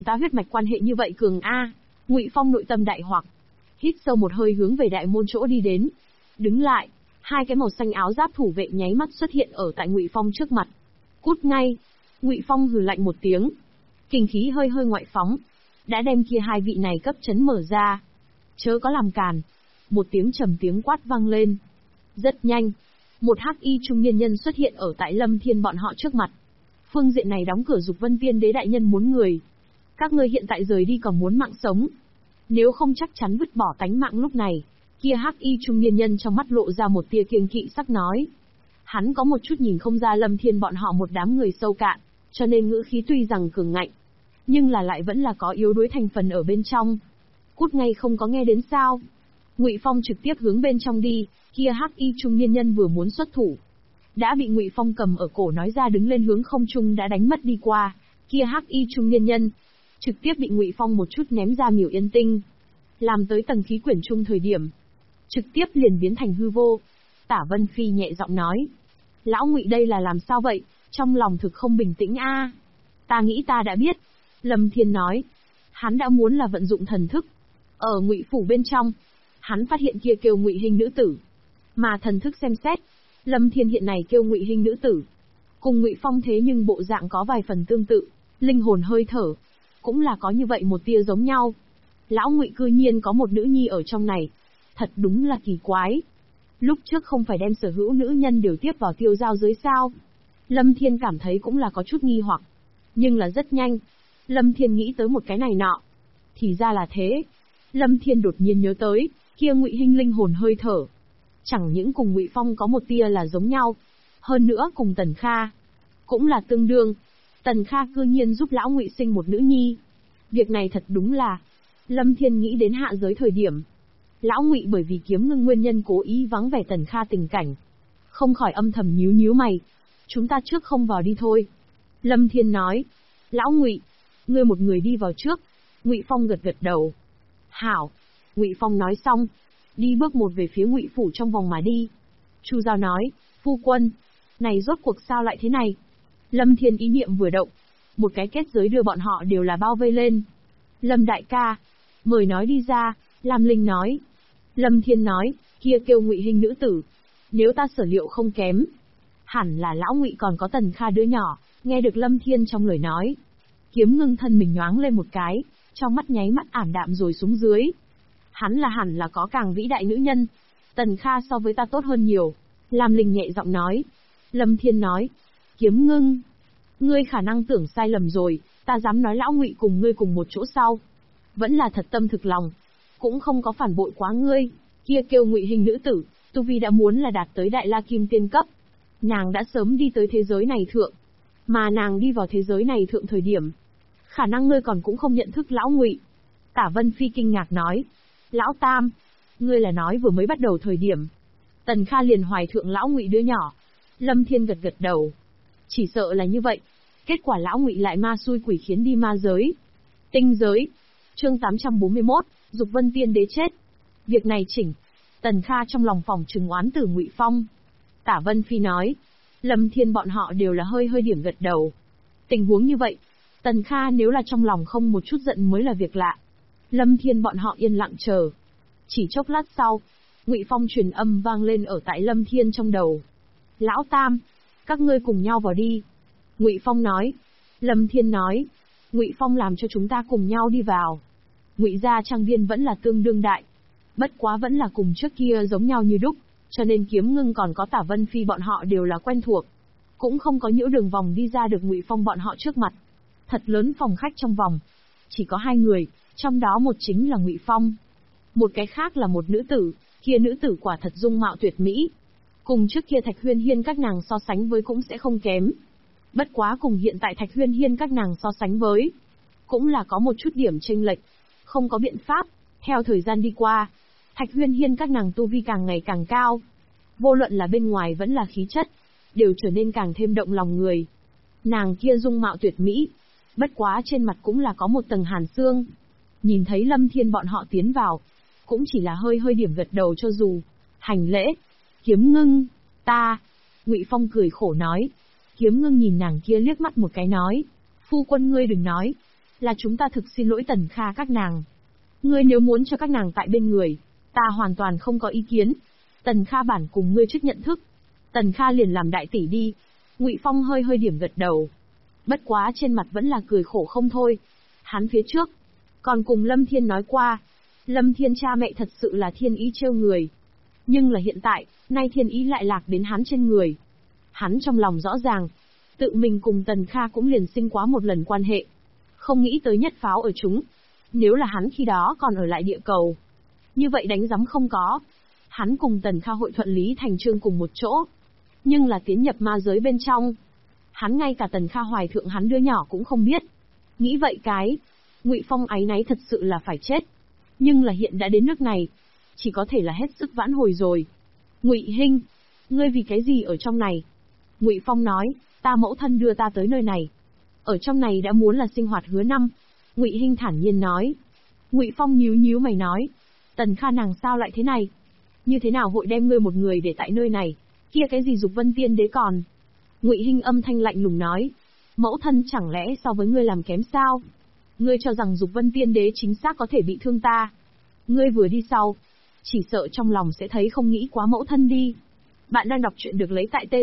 Ta huyết mạch quan hệ như vậy cường a. Ngụy Phong nội tâm đại hoặc, hít sâu một hơi hướng về đại môn chỗ đi đến. Đứng lại, hai cái màu xanh áo giáp thủ vệ nháy mắt xuất hiện ở tại Ngụy Phong trước mặt. Cút ngay. Ngụy Phong hừ lạnh một tiếng, kinh khí hơi hơi ngoại phóng, đã đem kia hai vị này cấp chấn mở ra. Chớ có làm càn. Một tiếng trầm tiếng quát vang lên. Rất nhanh, một hắc y trung niên nhân xuất hiện ở tại Lâm Thiên bọn họ trước mặt. Phương diện này đóng cửa Dục Vân Tiên Đế đại nhân muốn người. Các ngươi hiện tại rời đi còn muốn mạng sống. Nếu không chắc chắn vứt bỏ tánh mạng lúc này. Kia hắc y trung niên nhân trong mắt lộ ra một tia kiêng kỵ sắc nói. Hắn có một chút nhìn không ra Lâm Thiên bọn họ một đám người sâu cạn, cho nên ngữ khí tuy rằng cường ngạnh, nhưng là lại vẫn là có yếu đuối thành phần ở bên trong. Cút ngay không có nghe đến sao? Ngụy Phong trực tiếp hướng bên trong đi, kia hắc y trung niên nhân vừa muốn xuất thủ, đã bị Ngụy Phong cầm ở cổ nói ra đứng lên hướng không trung đã đánh mất đi qua. Kia hắc y trung niên nhân trực tiếp bị Ngụy Phong một chút ném ra Miểu Yên Tinh, làm tới tầng khí quyển trung thời điểm, trực tiếp liền biến thành hư vô. Tả Vân Phi nhẹ giọng nói, lão Ngụy đây là làm sao vậy, trong lòng thực không bình tĩnh a. Ta nghĩ ta đã biết. Lâm Thiên nói, hắn đã muốn là vận dụng thần thức. Ở Ngụy phủ bên trong, hắn phát hiện kia kêu Ngụy Hinh nữ tử, mà thần thức xem xét, Lâm Thiên hiện này kêu Ngụy Hinh nữ tử, cùng Ngụy Phong thế nhưng bộ dạng có vài phần tương tự, linh hồn hơi thở cũng là có như vậy một tia giống nhau. Lão Ngụy cư nhiên có một nữ nhi ở trong này, thật đúng là kỳ quái. Lúc trước không phải đem sở hữu nữ nhân đều tiếp vào tiêu giao giới sao? Lâm Thiên cảm thấy cũng là có chút nghi hoặc, nhưng là rất nhanh, Lâm Thiên nghĩ tới một cái này nọ. Thì ra là thế. Lâm Thiên đột nhiên nhớ tới, kia Ngụy Hinh linh hồn hơi thở, chẳng những cùng Ngụy Phong có một tia là giống nhau, hơn nữa cùng Tần Kha cũng là tương đương. Tần Kha cư nhiên giúp lão Ngụy sinh một nữ nhi. Việc này thật đúng là, Lâm Thiên nghĩ đến hạ giới thời điểm, lão Ngụy bởi vì kiếm ngưng nguyên nhân cố ý vắng vẻ Tần Kha tình cảnh, không khỏi âm thầm nhíu nhíu mày. Chúng ta trước không vào đi thôi. Lâm Thiên nói, lão Ngụy, ngươi một người đi vào trước. Ngụy Phong gật gật đầu. Hảo. Ngụy Phong nói xong, đi bước một về phía Ngụy phủ trong vòng mà đi. Chu Giao nói, phu quân, này rốt cuộc sao lại thế này? Lâm Thiên ý niệm vừa động, một cái kết giới đưa bọn họ đều là bao vây lên. Lâm đại ca, mời nói đi ra. Lam Linh nói. Lâm Thiên nói, kia kêu Ngụy Hinh nữ tử, nếu ta sở liệu không kém, hẳn là lão Ngụy còn có Tần Kha đứa nhỏ. Nghe được Lâm Thiên trong lời nói, kiếm ngưng thân mình nhoáng lên một cái, trong mắt nháy mắt ảm đạm rồi xuống dưới. Hắn là hẳn là có càng vĩ đại nữ nhân. Tần Kha so với ta tốt hơn nhiều. Lam Linh nhẹ giọng nói. Lâm Thiên nói, kiếm ngưng, ngươi khả năng tưởng sai lầm rồi, ta dám nói lão Ngụy cùng ngươi cùng một chỗ sau, vẫn là thật tâm thực lòng, cũng không có phản bội quá ngươi. Kia kêu Ngụy Hinh nữ tử, tu vi đã muốn là đạt tới Đại La Kim Tiên cấp. Nàng đã sớm đi tới thế giới này thượng, mà nàng đi vào thế giới này thượng thời điểm, khả năng ngươi còn cũng không nhận thức lão Ngụy. Tả Vân Phi kinh ngạc nói, lão Tam, ngươi là nói vừa mới bắt đầu thời điểm, Tần Kha liền hoài thượng lão Ngụy đứa nhỏ. Lâm Thiên gật gật đầu, chỉ sợ là như vậy. Kết quả lão Ngụy lại ma xui quỷ khiến đi ma giới, tinh giới. Chương 841, Dục Vân Tiên Đế chết. Việc này chỉnh, Tần Kha trong lòng phòng trừng oán từ Ngụy Phong. Tả Vân Phi nói, Lâm Thiên bọn họ đều là hơi hơi điểm gật đầu. Tình huống như vậy, Tần Kha nếu là trong lòng không một chút giận mới là việc lạ. Lâm Thiên bọn họ yên lặng chờ. Chỉ chốc lát sau, Ngụy Phong truyền âm vang lên ở tại Lâm Thiên trong đầu. Lão Tam, các ngươi cùng nhau vào đi. Ngụy Phong nói. Lâm Thiên nói, Ngụy Phong làm cho chúng ta cùng nhau đi vào. Ngụy gia trang viên vẫn là tương đương đại, bất quá vẫn là cùng trước kia giống nhau như đúc, cho nên kiếm ngưng còn có Tả Vân Phi bọn họ đều là quen thuộc, cũng không có nhiễu đường vòng đi ra được Ngụy Phong bọn họ trước mặt. Thật lớn phòng khách trong vòng, chỉ có hai người, trong đó một chính là Ngụy Phong, một cái khác là một nữ tử. Kia nữ tử quả thật dung mạo tuyệt mỹ, cùng trước kia Thạch Huyên Hiên các nàng so sánh với cũng sẽ không kém. Bất quá cùng hiện tại Thạch Huyên Hiên các nàng so sánh với, cũng là có một chút điểm chênh lệch. Không có biện pháp, theo thời gian đi qua, Thạch Huyên Hiên các nàng tu vi càng ngày càng cao. Vô luận là bên ngoài vẫn là khí chất, đều trở nên càng thêm động lòng người. Nàng kia dung mạo tuyệt mỹ, bất quá trên mặt cũng là có một tầng hàn xương. Nhìn thấy Lâm Thiên bọn họ tiến vào, cũng chỉ là hơi hơi điểm gật đầu cho dù. Hành lễ. Kiếm ngưng, ta. Ngụy Phong cười khổ nói. Kiếm ngưng nhìn nàng kia liếc mắt một cái nói. Phu quân ngươi đừng nói. là chúng ta thực xin lỗi Tần Kha các nàng. Ngươi nếu muốn cho các nàng tại bên người, ta hoàn toàn không có ý kiến. Tần Kha bản cùng ngươi trước nhận thức. Tần Kha liền làm đại tỷ đi. Ngụy Phong hơi hơi điểm gật đầu. Bất quá trên mặt vẫn là cười khổ không thôi. Hắn phía trước còn cùng Lâm Thiên nói qua, Lâm Thiên cha mẹ thật sự là thiên ý trêu người. Nhưng là hiện tại, nay thiên ý lại lạc đến hắn trên người. Hắn trong lòng rõ ràng, tự mình cùng Tần Kha cũng liền sinh quá một lần quan hệ. Không nghĩ tới nhất pháo ở chúng. Nếu là hắn khi đó còn ở lại địa cầu, như vậy đánh giấm không có. Hắn cùng Tần Kha hội thuận lý thành chương cùng một chỗ. Nhưng là tiến nhập ma giới bên trong, hắn ngay cả Tần Kha hoài thượng hắn đứa nhỏ cũng không biết. Nghĩ vậy cái, Ngụy Phong áy náy thật sự là phải chết. Nhưng là hiện đã đến nước này, chỉ có thể là hết sức vãn hồi rồi. Ngụy Hinh, ngươi vì cái gì ở trong này? Ngụy Phong nói, ta mẫu thân đưa ta tới nơi này. Ở trong này đã muốn là sinh hoạt hứa năm. Ngụy Hinh thản nhiên nói. Ngụy Phong nhíu nhíu mày nói, Tần Kha nàng sao lại thế này? Như thế nào hội đem ngươi một người để tại nơi này? Kia cái gì Dục Vân Tiên Đế còn? Ngụy Hinh âm thanh lạnh lùng nói, mẫu thân chẳng lẽ so với ngươi làm kém sao? Ngươi cho rằng Dục Vân Tiên Đế chính xác có thể bị thương ta? Ngươi vừa đi sau, chỉ sợ trong lòng sẽ thấy không nghĩ quá mẫu thân đi. Bạn đang đọc truyện được lấy tại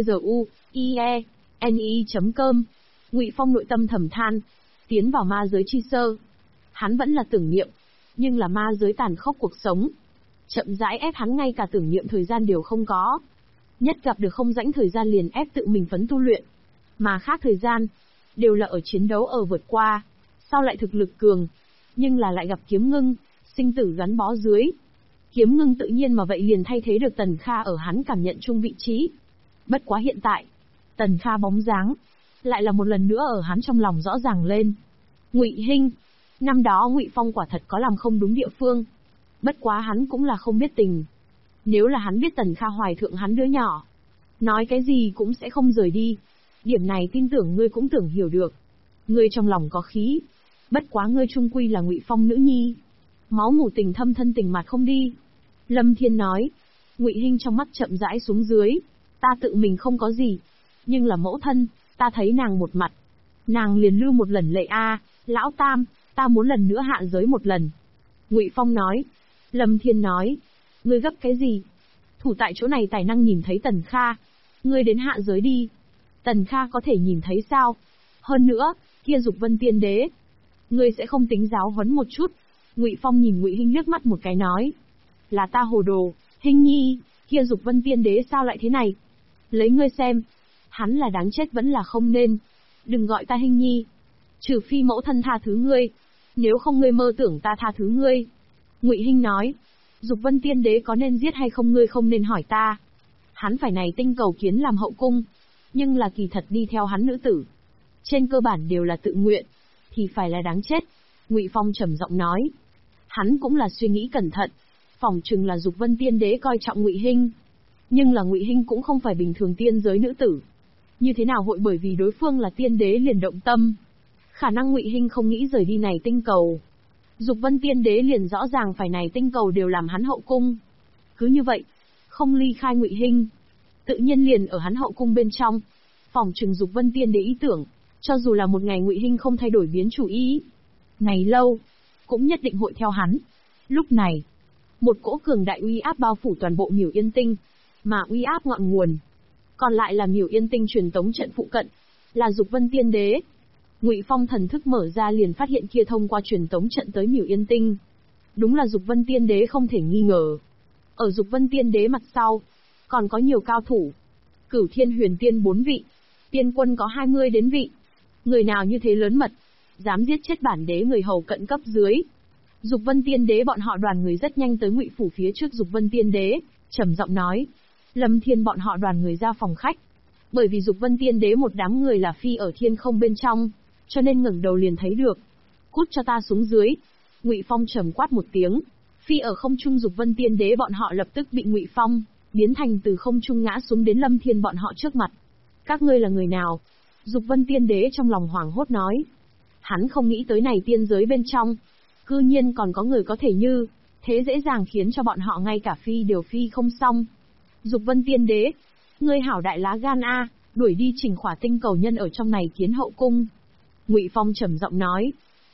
tzuie.ne.com. Ngụy Phong nội tâm thầm than, tiến vào ma giới chi sơ, hắn vẫn là tưởng niệm, nhưng là ma giới tàn khốc cuộc sống, chậm rãi ép hắn ngay cả tưởng niệm thời gian đều không có. Nhất gặp được không rãnh thời gian liền ép tự mình phấn tu luyện, mà khác thời gian đều là ở chiến đấu ở vượt qua, sau lại thực lực cường, nhưng là lại gặp Kiếm Ngưng, sinh tử gắn bó dưới. Kiếm Ngưng tự nhiên mà vậy liền thay thế được Tần Kha ở hắn cảm nhận chung vị trí. Bất quá hiện tại, Tần Kha bóng dáng lại là một lần nữa ở hắn trong lòng rõ ràng lên. Ngụy Hinh, năm đó Ngụy Phong quả thật có làm không đúng địa phương. Bất quá hắn cũng là không biết tình. Nếu là hắn biết Tần Kha hoài thượng hắn đứa nhỏ, nói cái gì cũng sẽ không rời đi. Điểm này tin tưởng ngươi cũng tưởng hiểu được. Ngươi trong lòng có khí. Bất quá ngươi trung quy là Ngụy Phong nữ nhi. Máu mủ tình thâm thân tình mặt không đi. Lâm Thiên nói. Ngụy Hinh trong mắt chậm rãi xuống dưới. Ta tự mình không có gì. Nhưng là mẫu thân, ta thấy nàng một mặt. Nàng liền lưu một lần lệ lão tam, ta muốn lần nữa hạ giới một lần. Ngụy Phong nói. Lâm Thiên nói. Ngươi gấp cái gì? Thủ tại chỗ này tài năng nhìn thấy Tần Kha. Ngươi đến hạ giới đi. Tần Kha có thể nhìn thấy sao? Hơn nữa, kia Dục Vân Tiên Đế. Ngươi sẽ không tính giáo huấn một chút. Ngụy Phong nhìn Ngụy Hinh liếc mắt một cái nói. Là ta hồ đồ, Hinh nhi, kia Dục Vân Tiên Đế sao lại thế này? Lấy ngươi xem, hắn là đáng chết vẫn là không nên. Đừng gọi ta Hinh nhi. Trừ phi mẫu thân tha thứ ngươi. Nếu không ngươi mơ tưởng ta tha thứ ngươi. Ngụy Hinh nói. Dục Vân Tiên Đế có nên giết hay không ngươi không nên hỏi ta. Hắn phải này tinh cầu kiến làm hậu cung. Nhưng là kỳ thật đi theo hắn nữ tử. Trên cơ bản đều là tự nguyện. Thì phải là đáng chết. Ngụy Phong trầm giọng nói. Hắn cũng là suy nghĩ cẩn thận. Phỏng chừng là Dục Vân Tiên Đế coi trọng Ngụy Hinh. Nhưng là Ngụy Hinh cũng không phải bình thường tiên giới nữ tử. Như thế nào hội bởi vì đối phương là tiên đế liền động tâm. Khả năng Ngụy Hinh không nghĩ rời đi này tinh cầu. Dục Vân Tiên Đế liền rõ ràng phải này tinh cầu đều làm hắn hậu cung. Cứ như vậy, không ly khai Ngụy Hinh, tự nhiên liền ở hắn hậu cung bên trong. Phỏng chừng Dục Vân Tiên Đế ý tưởng, cho dù là một ngày Ngụy Hinh không thay đổi biến chủ ý, ngày lâu, cũng nhất định hội theo hắn. Lúc này, một cỗ cường đại uy áp bao phủ toàn bộ Miểu Yên Tinh, mà uy áp ngọn nguồn, còn lại là Miểu Yên Tinh truyền tống trận phụ cận, là Dục Vân Tiên Đế. Ngụy Phong thần thức mở ra liền phát hiện kia thông qua truyền tống trận tới Miểu Yên Tinh. Đúng là Dục Vân Tiên Đế không thể nghi ngờ. Ở Dục Vân Tiên Đế mặt sau, còn có nhiều cao thủ. Cửu Thiên Huyền Tiên 4 vị, tiên quân có 20 đến vị. Người nào như thế lớn mật, dám giết chết bản đế người hầu cận cấp dưới. Dục Vân Tiên Đế bọn họ đoàn người rất nhanh tới Ngụy phủ phía trước Dục Vân Tiên Đế, trầm giọng nói. Lâm Thiên bọn họ đoàn người ra phòng khách. Bởi vì Dục Vân Tiên Đế một đám người là phi ở thiên không bên trong, cho nên ngẩng đầu liền thấy được. Cút cho ta xuống dưới. Ngụy Phong trầm quát một tiếng. Phi ở không trung Dục Vân Tiên Đế bọn họ lập tức bị Ngụy Phong biến thành từ không trung ngã xuống đến Lâm Thiên bọn họ trước mặt. Các ngươi là người nào? Dục Vân Tiên Đế trong lòng hoảng hốt nói. Hắn không nghĩ tới này tiên giới bên trong, cư nhiên còn có người có thể như thế dễ dàng khiến cho bọn họ ngay cả phi đều phi không xong. Dục Vân Tiên Đế, ngươi hảo đại lá gan đuổi đi Trình Khỏa tinh cầu nhân ở trong này kiến hậu cung. Ngụy Phong trầm giọng nói.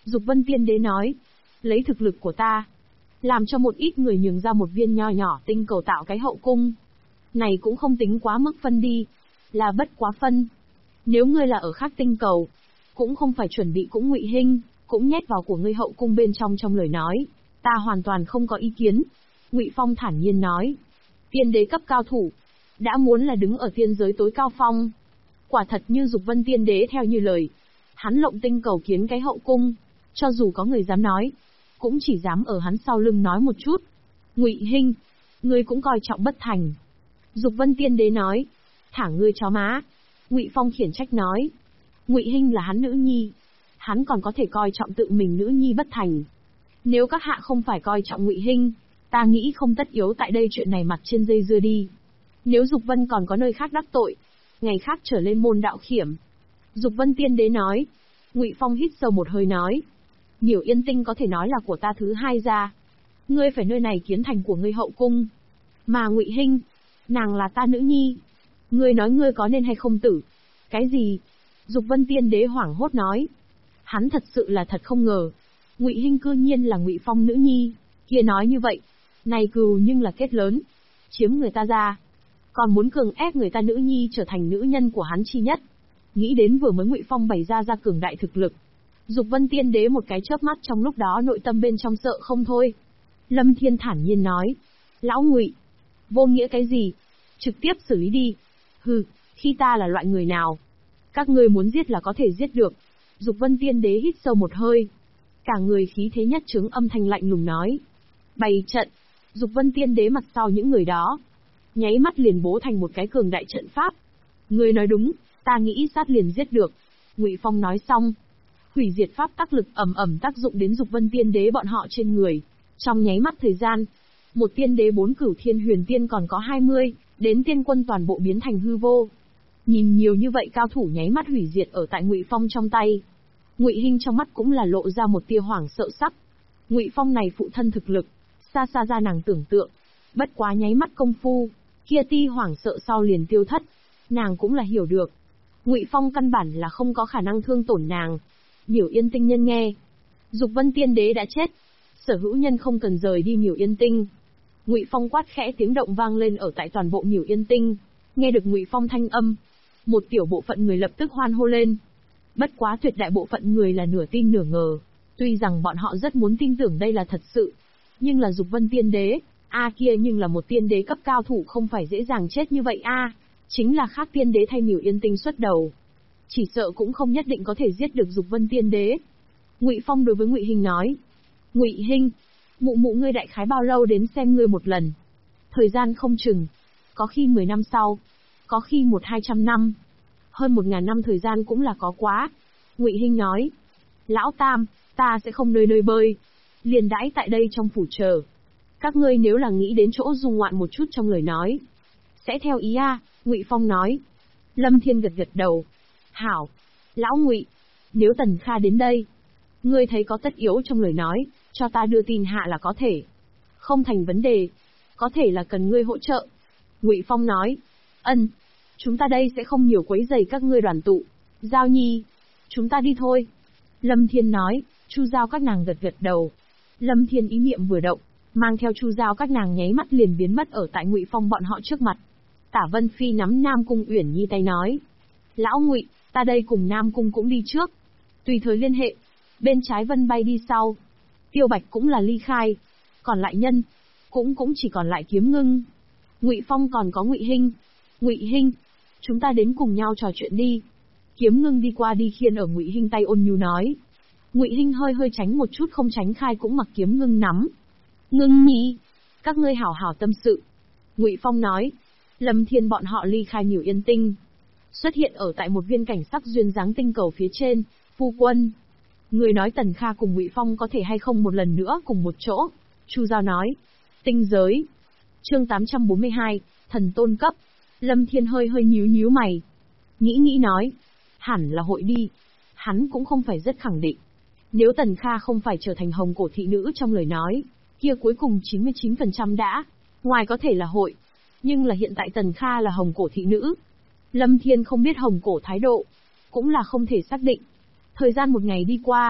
Dục Vân Tiên Đế nói, lấy thực lực của ta, làm cho một ít người nhường ra một viên nho nhỏ tinh cầu tạo cái hậu cung. Này cũng không tính quá mức phân đi, là bất quá phân. Nếu ngươi là ở khác tinh cầu, cũng không phải chuẩn bị cũng Ngụy Hinh, cũng nhét vào của ngươi hậu cung bên trong lời nói, ta hoàn toàn không có ý kiến. Ngụy Phong thản nhiên nói, tiên đế cấp cao thủ, đã muốn là đứng ở tiên giới tối cao phong. Quả thật như Dục Vân Tiên Đế theo như lời, hắn lộng tinh cầu kiến cái hậu cung, cho dù có người dám nói, cũng chỉ dám ở hắn sau lưng nói một chút. Ngụy Hinh, ngươi cũng coi trọng bất thành. Dục Vân Tiên Đế nói, thả ngươi chó má. Ngụy Phong khiển trách nói, Ngụy Hinh là hắn nữ nhi, hắn còn có thể coi trọng tự mình nữ nhi bất thành. Nếu các hạ không phải coi trọng Ngụy Hinh, ta nghĩ không tất yếu tại đây chuyện này mặt trên dây dưa đi. Nếu Dục Vân còn có nơi khác đắc tội, ngày khác trở lên môn đạo khiểm. Dục Vân Tiên Đế nói. Ngụy Phong hít sâu một hơi nói, Miểu Yên Tinh có thể nói là của ta thứ hai ra. Ngươi phải nơi này kiến thành của ngươi hậu cung. Mà Ngụy Hinh, nàng là ta nữ nhi. Ngươi nói ngươi có nên hay không tử? Cái gì? Dục Vân Tiên Đế hoảng hốt nói. Hắn thật sự là thật không ngờ, Ngụy Hinh cư nhiên là Ngụy Phong nữ nhi. Kia nói như vậy, này cừu nhưng là kết lớn, chiếm người ta ra, còn muốn cường ép người ta nữ nhi trở thành nữ nhân của hắn chi nhất. Nghĩ đến vừa mới Ngụy Phong bày ra cường đại thực lực, Dục Vân Tiên Đế một cái chớp mắt trong lúc đó nội tâm bên trong sợ không thôi. Lâm Thiên thản nhiên nói, lão Ngụy, vô nghĩa cái gì? Trực tiếp xử lý đi. Hừ, khi ta là loại người nào? Các ngươi muốn giết là có thể giết được. Dục Vân Tiên Đế hít sâu một hơi, cả người khí thế nhất trướng âm thanh lạnh lùng nói, bày trận. Dục Vân Tiên Đế mặt sau những người đó, nháy mắt liền bố thành một cái cường đại trận pháp. Ngươi nói đúng, ta nghĩ sát liền giết được. Ngụy Phong nói xong, hủy diệt pháp tác lực ầm ầm tác dụng đến Dục Vân Tiên Đế bọn họ trên người. Trong nháy mắt thời gian, một tiên đế 4 cửu thiên huyền tiên còn có 20, đến tiên quân toàn bộ biến thành hư vô. Nhìn nhiều như vậy cao thủ nháy mắt hủy diệt ở tại Ngụy Phong trong tay. Ngụy Hinh trong mắt cũng là lộ ra một tia hoảng sợ sắc. Ngụy Phong này phụ thân thực lực, xa xa ra nàng tưởng tượng. Bất quá nháy mắt công phu, kia ti hoảng sợ sau liền tiêu thất. Nàng cũng là hiểu được, Ngụy Phong căn bản là không có khả năng thương tổn nàng. Miểu Yên Tinh nhân nghe, Dục Vân Tiên Đế đã chết, sở hữu nhân không cần rời đi Miểu Yên Tinh. Ngụy Phong quát khẽ tiếng động vang lên ở tại toàn bộ Miểu Yên Tinh. Nghe được Ngụy Phong thanh âm, một tiểu bộ phận người lập tức hoan hô lên. Bất quá tuyệt đại bộ phận người là nửa tin nửa ngờ. Tuy rằng bọn họ rất muốn tin tưởng đây là thật sự, nhưng là Dục Vân Tiên Đế, kia nhưng là một tiên đế cấp cao thủ không phải dễ dàng chết như vậy chính là khác tiên đế thay Miểu Yên Tinh xuất đầu, chỉ sợ cũng không nhất định có thể giết được Dục Vân Tiên Đế. Ngụy Phong đối với Ngụy Hinh nói, Ngụy Hinh, mụ mụ ngươi đại khái bao lâu đến xem ngươi một lần? Thời gian không chừng, có khi 10 năm sau, có khi 100-200 năm, hơn 1000 năm thời gian cũng là có quá. Ngụy Hinh nói, lão tam, ta sẽ không nơi nơi bơi, liền đãi tại đây trong phủ chờ. Các ngươi nếu là nghĩ đến chỗ du ngoạn một chút trong lời nói, sẽ theo ý Ngụy Phong nói. Lâm Thiên gật gật đầu. Hảo, lão Ngụy, nếu Tần Kha đến đây, ngươi thấy có tất yếu trong lời nói, cho ta đưa tin hạ là có thể. Không thành vấn đề, có thể là cần ngươi hỗ trợ. Ngụy Phong nói, chúng ta đây sẽ không nhiều quấy rầy các ngươi đoàn tụ. Giao Nhi, chúng ta đi thôi. Lâm Thiên nói. Chu Giao các nàng gật gật đầu. Lâm Thiên ý niệm vừa động, mang theo Chu Giao các nàng nháy mắt liền biến mất ở tại Ngụy Phong bọn họ trước mặt. Tả Vân Phi nắm Nam Cung Uyển Nhi tay nói, lão Ngụy, ta đây cùng Nam Cung cũng đi trước, tùy thời liên hệ. Bên trái Vân bay đi sau, Tiêu Bạch cũng là ly khai, còn lại nhân cũng chỉ còn lại Kiếm Ngưng. Ngụy Phong còn có Ngụy Hinh. Ngụy Hinh, chúng ta đến cùng nhau trò chuyện đi. Kiếm Ngưng đi qua đi khiên ở Ngụy Hinh tay ôn nhu nói. Ngụy Hinh hơi tránh một chút không tránh khai cũng mặc Kiếm Ngưng nắm. Ngưng nhi, các ngươi hảo hảo tâm sự. Ngụy Phong nói. Lâm Thiên bọn họ ly khai Miểu Yên Tinh, xuất hiện ở tại một viên cảnh sắc duyên dáng tinh cầu phía trên. Phu quân, người nói Tần Kha cùng Ngụy Phong có thể hay không một lần nữa cùng một chỗ? Chu Giao nói. Tinh giới. Chương 842, thần tôn cấp. Lâm Thiên hơi nhíu mày. Nghĩ nói. Hẳn là hội đi. Hắn cũng không phải rất khẳng định. Nếu Tần Kha không phải trở thành hồng cổ thị nữ trong lời nói, kia cuối cùng 99% đã. Ngoài có thể là hội. Nhưng là hiện tại Tần Kha là hồng cổ thị nữ. Lâm Thiên không biết hồng cổ thái độ. Cũng là không thể xác định. Thời gian một ngày đi qua.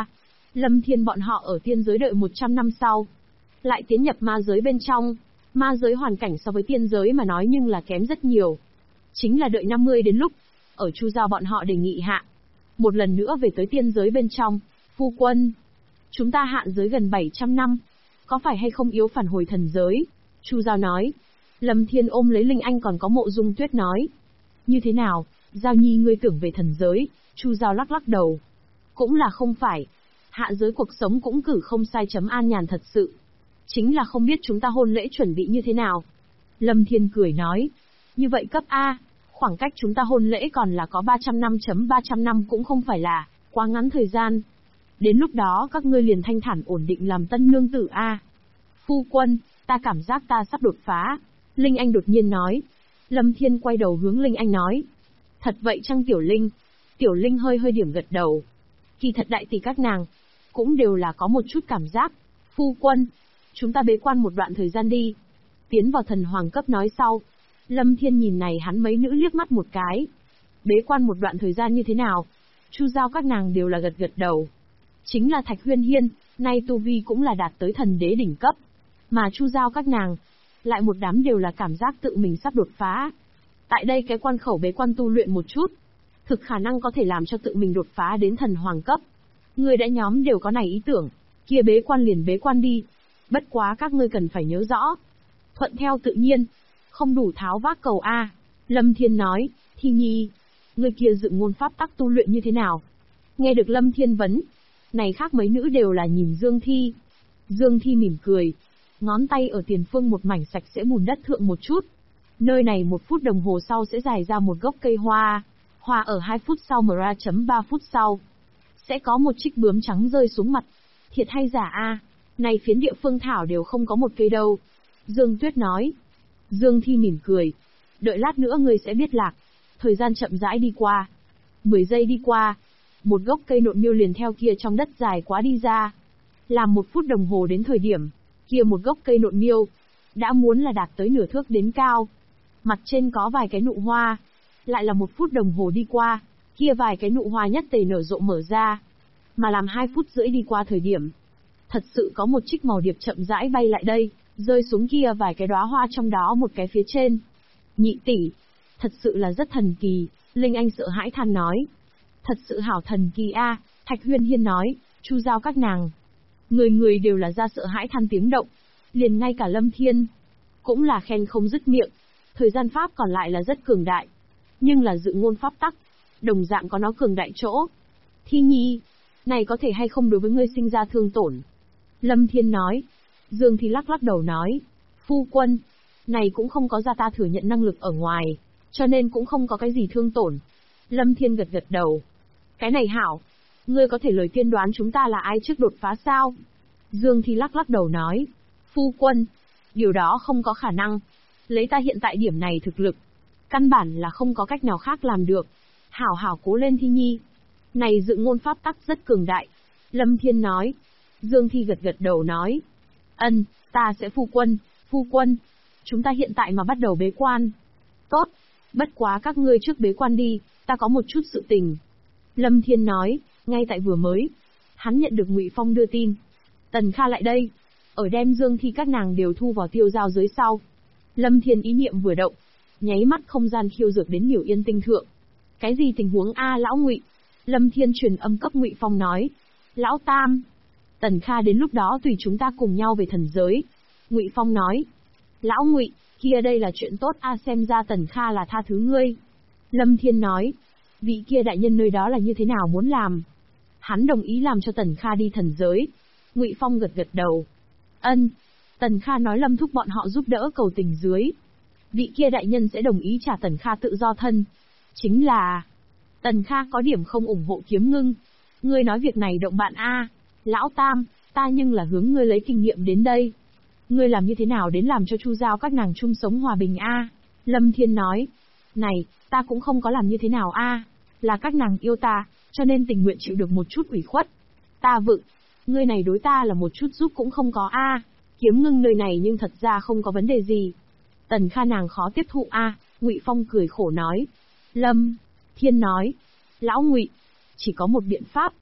Lâm Thiên bọn họ ở tiên giới đợi 100 năm sau, lại tiến nhập ma giới bên trong. Ma giới hoàn cảnh so với tiên giới mà nói nhưng là kém rất nhiều. Chính là đợi 50 đến lúc, ở Chu Giao bọn họ đề nghị hạ. Một lần nữa về tới tiên giới bên trong, phu quân. Chúng ta hạn giới gần 700 năm, có phải hay không yếu phản hồi thần giới? Chu Giao nói. Lâm Thiên ôm lấy Linh Anh còn có Mộ Dung Tuyết nói. Như thế nào, Giao Nhi ngươi tưởng về thần giới? Chu Giao lắc lắc đầu. Cũng là không phải. Hạ giới cuộc sống cũng cử không sai chấm an nhàn thật sự. Chính là không biết chúng ta hôn lễ chuẩn bị như thế nào. Lâm Thiên cười nói. Như vậy cấp A, khoảng cách chúng ta hôn lễ còn là có 300 năm chấm 300 năm cũng không phải là quá ngắn thời gian. Đến lúc đó các ngươi liền thanh thản ổn định làm tân nương tử A. Phu quân, ta cảm giác ta sắp đột phá. Linh Anh đột nhiên nói. Lâm Thiên quay đầu hướng Linh Anh nói. Thật vậy chăng Tiểu Linh? Tiểu Linh hơi hơi điểm gật đầu. Kỳ thật đại tỷ các nàng, cũng đều là có một chút cảm giác. Phu quân, chúng ta bế quan một đoạn thời gian đi. Tiến vào thần hoàng cấp nói sau. Lâm Thiên nhìn này hắn mấy nữ liếc mắt một cái. Bế quan một đoạn thời gian như thế nào? Chu Giao các nàng đều là gật gật đầu. Chính là Thạch Huyên Hiên, nay tu vi cũng là đạt tới thần đế đỉnh cấp. Mà Chu Giao các nàng, lại một đám đều là cảm giác tự mình sắp đột phá. Tại đây cái quan khẩu bế quan tu luyện một chút, thực khả năng có thể làm cho tự mình đột phá đến thần hoàng cấp. Người đã nhóm đều có này ý tưởng, kia bế quan liền bế quan đi. Bất quá các ngươi cần phải nhớ rõ. Thuận theo tự nhiên, không đủ tháo vác cầu A. Lâm Thiên nói, Thi Nhi, người kia dựng ngôn pháp tắc tu luyện như thế nào? Nghe được Lâm Thiên vấn, này khác mấy nữ đều là nhìn Dương Thi. Dương Thi mỉm cười, ngón tay ở tiền phương một mảnh sạch sẽ bùn đất thượng một chút. Nơi này 1 phút đồng hồ sau sẽ dài ra một gốc cây hoa. Hoa ở 2 phút sau mở ra chấm 3 phút sau. Sẽ có một trích bướm trắng rơi xuống mặt. Thiệt hay giả a? Này phiến địa phương thảo đều không có một cây đâu. Dương Tuyết nói. Dương Thi mỉm cười. Đợi lát nữa ngươi sẽ biết lạc. Thời gian chậm rãi đi qua. 10 giây đi qua. Một gốc cây nộn miêu liền theo kia trong đất dài quá đi ra. Làm 1 phút đồng hồ đến thời điểm, kia một gốc cây nộn miêu, đã muốn là đạt tới nửa thước đến cao. Mặt trên có vài cái nụ hoa. Lại là 1 phút đồng hồ đi qua, kia vài cái nụ hoa nhất tề nở rộ mở ra. Mà làm 2 phút rưỡi đi qua thời điểm, thật sự có một trích màu điệp chậm rãi bay lại đây, rơi xuống kia vài cái đóa hoa trong đó một cái phía trên. Nhị tỷ, thật sự là rất thần kỳ, Linh Anh sợ hãi than nói. Thật sự hảo thần kỳ a, Thạch Huyên Hiên nói, Chu Giao các nàng. Người người đều là ra sợ hãi than tiếng động, liền ngay cả Lâm Thiên, cũng là khen không dứt miệng. Thời gian pháp còn lại là rất cường đại, nhưng là dự ngôn pháp tắc, đồng dạng có nó cường đại chỗ. Thi Nhi, này có thể hay không đối với ngươi sinh ra thương tổn? Lâm Thiên nói. Dương Thi lắc lắc đầu nói, phu quân, này cũng không có ra ta thừa nhận năng lực ở ngoài, cho nên cũng không có cái gì thương tổn. Lâm Thiên gật gật đầu. Cái này hảo, ngươi có thể lời tiên đoán chúng ta là ai trước đột phá sao? Dương Thi lắc lắc đầu nói, phu quân, điều đó không có khả năng. Lấy ta hiện tại điểm này thực lực, căn bản là không có cách nào khác làm được. Hảo hảo cố lên Thi Nhi. Này dự ngôn pháp tắc rất cường đại. Lâm Thiên nói. Dương Thi gật gật đầu nói. Ân, ta sẽ phu quân, chúng ta hiện tại mà bắt đầu bế quan. Tốt, bất quá các ngươi trước bế quan đi, ta có một chút sự tình. Lâm Thiên nói, ngay tại vừa mới, hắn nhận được Ngụy Phong đưa tin. Tần Kha lại đây, ở đem Dương Thi các nàng đều thu vào tiêu giao giới sau. Lâm Thiên ý niệm vừa động, nháy mắt không gian khiêu dược đến Miểu Yên tinh thượng. Cái gì tình huống a lão Ngụy? Lâm Thiên truyền âm cấp Ngụy Phong nói. Lão Tam, Tần Kha đến lúc đó tùy chúng ta cùng nhau về thần giới. Ngụy Phong nói. Lão Ngụy, kia đây là chuyện tốt a, xem ra Tần Kha là tha thứ ngươi. Lâm Thiên nói. Vị kia đại nhân nơi đó là như thế nào muốn làm? Hắn đồng ý làm cho Tần Kha đi thần giới. Ngụy Phong gật gật đầu. Ân. Tần Kha nói Lâm thúc bọn họ giúp đỡ cầu tình dưới. Vị kia đại nhân sẽ đồng ý trả Tần Kha tự do thân. Chính là... Tần Kha có điểm không ủng hộ Kiếm Ngưng. Ngươi nói việc này động bạn a. Lão Tam, ta nhưng là hướng ngươi lấy kinh nghiệm đến đây. Ngươi làm như thế nào đến làm cho Chu Giao các nàng chung sống hòa bình a? Lâm Thiên nói. Này, ta cũng không có làm như thế nào a. Là các nàng yêu ta, cho nên tình nguyện chịu được một chút ủy khuất. Ta vựng. Ngươi này đối ta là một chút giúp cũng không có a. Kiếm Ngưng nơi này nhưng thật ra không có vấn đề gì. Tần Kha nàng khó tiếp thụ a. Ngụy Phong cười khổ nói. Lâm Thiên nói. Lão Ngụy, chỉ có một biện pháp.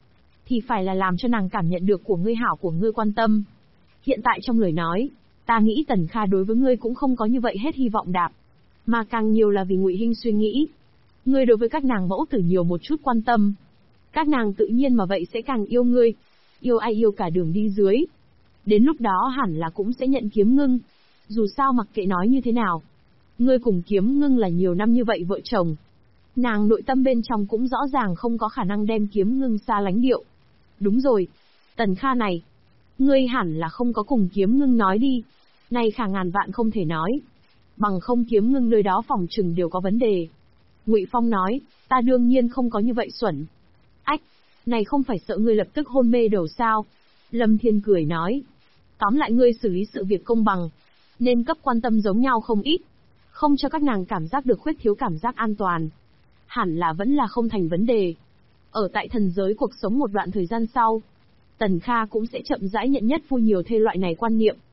thì phải là làm cho nàng cảm nhận được của ngươi hảo của ngươi quan tâm. Hiện tại trong lời nói, ta nghĩ Tần Kha đối với ngươi cũng không có như vậy hết hy vọng đạp, mà càng nhiều là vì Ngụy Hinh suy nghĩ. Ngươi đối với các nàng mẫu tử nhiều một chút quan tâm, các nàng tự nhiên mà vậy sẽ càng yêu ngươi, yêu ai yêu cả đường đi dưới. Đến lúc đó hẳn là cũng sẽ nhận Kiếm Ngưng. Dù sao mặc kệ nói như thế nào, ngươi cùng Kiếm Ngưng là nhiều năm như vậy vợ chồng. Nàng nội tâm bên trong cũng rõ ràng không có khả năng đem Kiếm Ngưng xa lánh điệu. Đúng rồi, Tần Kha này, ngươi hẳn là không có cùng Kiếm Ngưng nói đi. Này khả ngàn vạn không thể nói. Bằng không Kiếm Ngưng nơi đó phòng trừng đều có vấn đề. Ngụy Phong nói, ta đương nhiên không có như vậy xuẩn. Ách, này không phải sợ ngươi lập tức hôn mê đầu sao? Lâm Thiên cười nói. Tóm lại ngươi xử lý sự việc công bằng, nên cấp quan tâm giống nhau không ít. Không cho các nàng cảm giác được khuyết thiếu cảm giác an toàn. Hẳn là vẫn là không thành vấn đề. Ở tại thần giới cuộc sống một đoạn thời gian sau, Tần Kha cũng sẽ chậm rãi nhận nhất phu nhiều thê loại này quan niệm.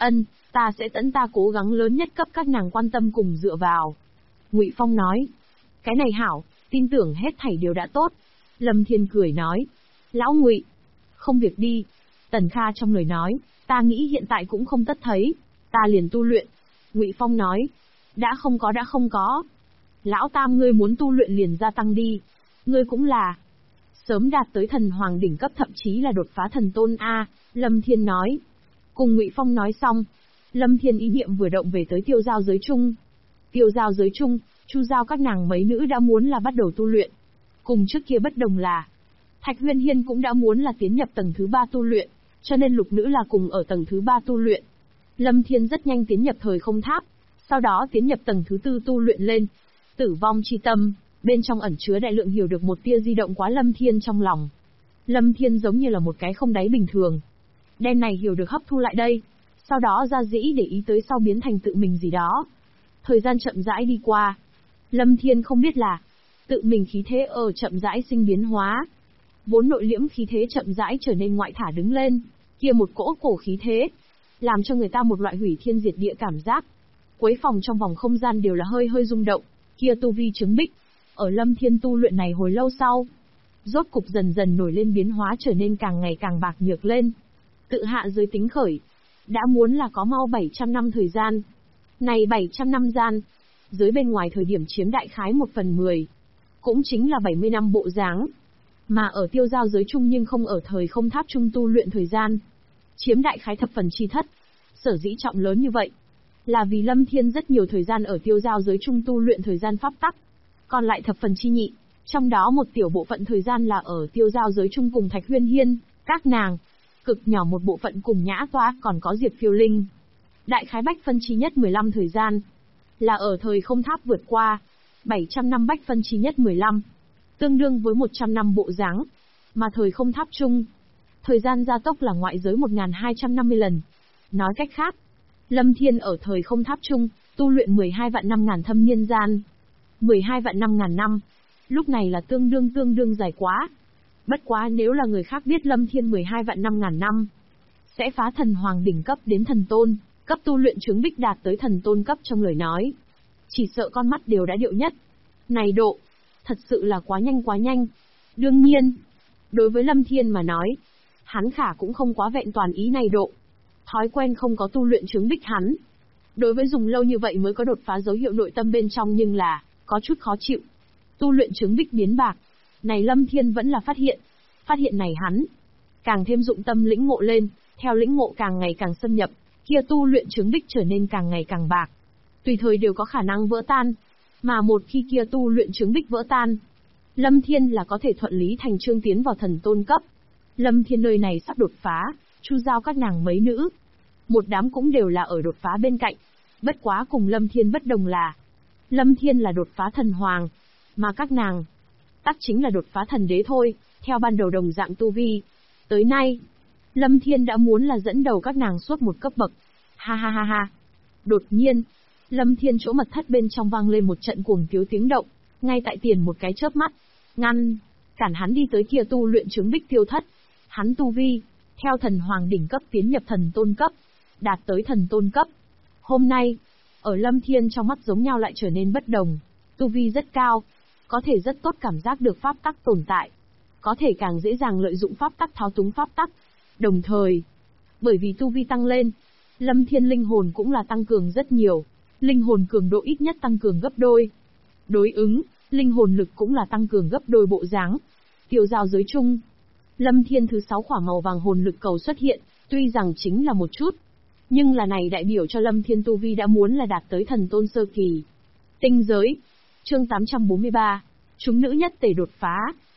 Ta sẽ tận ta cố gắng lớn nhất cấp các nàng quan tâm cùng dựa vào. Ngụy Phong nói. Cái này hảo, tin tưởng hết thảy đều đã tốt. Lâm Thiên cười nói. Lão Ngụy, không việc đi. Tần Kha trong lời nói, ta nghĩ hiện tại cũng không tất thấy. Ta liền tu luyện. Ngụy Phong nói. Đã không có. Lão Tam ngươi muốn tu luyện liền gia tăng đi. Ngươi cũng là. Sớm đạt tới thần hoàng đỉnh cấp thậm chí là đột phá thần tôn A, Lâm Thiên nói. Cùng Ngụy Phong nói xong, Lâm Thiên ý niệm vừa động về tới tiêu giao giới chung. Tiêu giao giới chung, Chu Giao các nàng mấy nữ đã muốn là bắt đầu tu luyện. Cùng trước kia bất đồng là, Thạch Huyên Hiên cũng đã muốn là tiến nhập tầng thứ 3 tu luyện, cho nên lục nữ là cùng ở tầng thứ 3 tu luyện. Lâm Thiên rất nhanh tiến nhập thời không tháp, sau đó tiến nhập tầng thứ 4 tu luyện lên. Tử vong chi tâm, bên trong ẩn chứa đại lượng hiểu được một tia di động quá Lâm Thiên trong lòng. Lâm Thiên giống như là một cái không đáy bình thường. Đem này hiểu được hấp thu lại đây, sau đó ra dĩ để ý tới sau biến thành tự mình gì đó. Thời gian chậm rãi đi qua. Lâm Thiên không biết là, tự mình khí thế ở chậm rãi sinh biến hóa. Vốn nội liễm khí thế chậm rãi trở nên ngoại thả đứng lên, kia một cỗ cổ khí thế, làm cho người ta một loại hủy thiên diệt địa cảm giác. Quấy phòng trong vòng không gian đều là hơi hơi rung động, kia tu vi chứng bích. Ở Lâm Thiên tu luyện này hồi lâu sau, rốt cục dần dần nổi lên biến hóa trở nên càng ngày càng bạc nhược lên. Tự hạ giới tính khởi, đã muốn là có mau 700 năm thời gian. Này 700 năm gian, giới bên ngoài thời điểm chiếm đại khái 1/10, cũng chính là 70 năm bộ dáng. Mà ở tiêu giao giới chung nhưng không ở thời không tháp chung tu luyện thời gian, chiếm đại khái thập phần chi thất. Sở dĩ trọng lớn như vậy, là vì Lâm Thiên rất nhiều thời gian ở tiêu giao giới chung tu luyện thời gian pháp tắc, còn lại thập phần chi nhị, trong đó một tiểu bộ phận thời gian là ở tiêu giao giới chung cùng Thạch Huyên Hiên, các nàng, cực nhỏ một bộ phận cùng Nhã Toa còn có Diệp Phiêu Linh. Đại khái bách phân chi nhất 15 thời gian, là ở thời không tháp vượt qua, 700 năm bách phân chi nhất 15, tương đương với 100 năm bộ dáng, mà thời không tháp chung, thời gian gia tốc là ngoại giới 1250 lần. Nói cách khác, Lâm Thiên ở thời không tháp chung, tu luyện 12 vạn năm ngàn thâm niên gian. 12 vạn năm ngàn năm, lúc này là tương đương dài quá. Bất quá nếu là người khác biết Lâm Thiên 12 vạn năm ngàn năm, sẽ phá thần hoàng đỉnh cấp đến thần tôn, cấp tu luyện chứng bích đạt tới thần tôn cấp trong lời nói. Chỉ sợ con mắt đều đã điệu nhất. Này độ, thật sự là quá nhanh. Đương nhiên, đối với Lâm Thiên mà nói, hắn khả cũng không quá vẹn toàn ý này độ. Thói quen không có tu luyện chứng bích hắn. Đối với dùng lâu như vậy mới có đột phá dấu hiệu nội tâm bên trong nhưng là, có chút khó chịu. Tu luyện chứng bích biến bạc. Này Lâm Thiên vẫn là phát hiện. Phát hiện này hắn, càng thêm dụng tâm lĩnh ngộ lên, theo lĩnh ngộ càng ngày càng xâm nhập, kia tu luyện chứng bích trở nên càng ngày càng bạc. Tùy thời đều có khả năng vỡ tan. Mà một khi kia tu luyện chứng bích vỡ tan, Lâm Thiên là có thể thuận lý thành chương tiến vào thần tôn cấp. Lâm Thiên nơi này sắp đột phá, Chu Giao các nàng mấy nữ, một đám cũng đều là ở đột phá bên cạnh. Bất quá cùng Lâm Thiên bất đồng là, Lâm Thiên là đột phá thần hoàng, mà các nàng, tắc chính là đột phá thần đế thôi, theo ban đầu đồng dạng tu vi. Tới nay, Lâm Thiên đã muốn là dẫn đầu các nàng suốt một cấp bậc. Ha. Đột nhiên, Lâm Thiên chỗ mật thất bên trong vang lên một trận cuồng tiếu tiếng động, ngay tại tiền một cái chớp mắt, ngăn cản hắn đi tới kia tu luyện chứng bích tiêu thất. Hắn tu vi, theo thần hoàng đỉnh cấp tiến nhập thần tôn cấp, đạt tới thần tôn cấp. Hôm nay, ở Lâm Thiên trong mắt giống nhau lại trở nên bất đồng, tu vi rất cao, có thể rất tốt cảm giác được pháp tắc tồn tại. có thể càng dễ dàng lợi dụng pháp tắc thao túng pháp tắc. Đồng thời, bởi vì tu vi tăng lên, Lâm Thiên linh hồn cũng là tăng cường rất nhiều, linh hồn cường độ ít nhất tăng cường gấp đôi. Đối ứng, linh hồn lực cũng là tăng cường gấp đôi bộ dáng. Tiêu giao giới chung, Lâm Thiên thứ 6 khỏa màu vàng hồn lực cầu xuất hiện, tuy rằng chính là một chút, nhưng là này đại biểu cho Lâm Thiên tu vi đã muốn là đạt tới thần tôn sơ kỳ. Tinh giới, chương 843, chúng nữ nhất tề đột phá.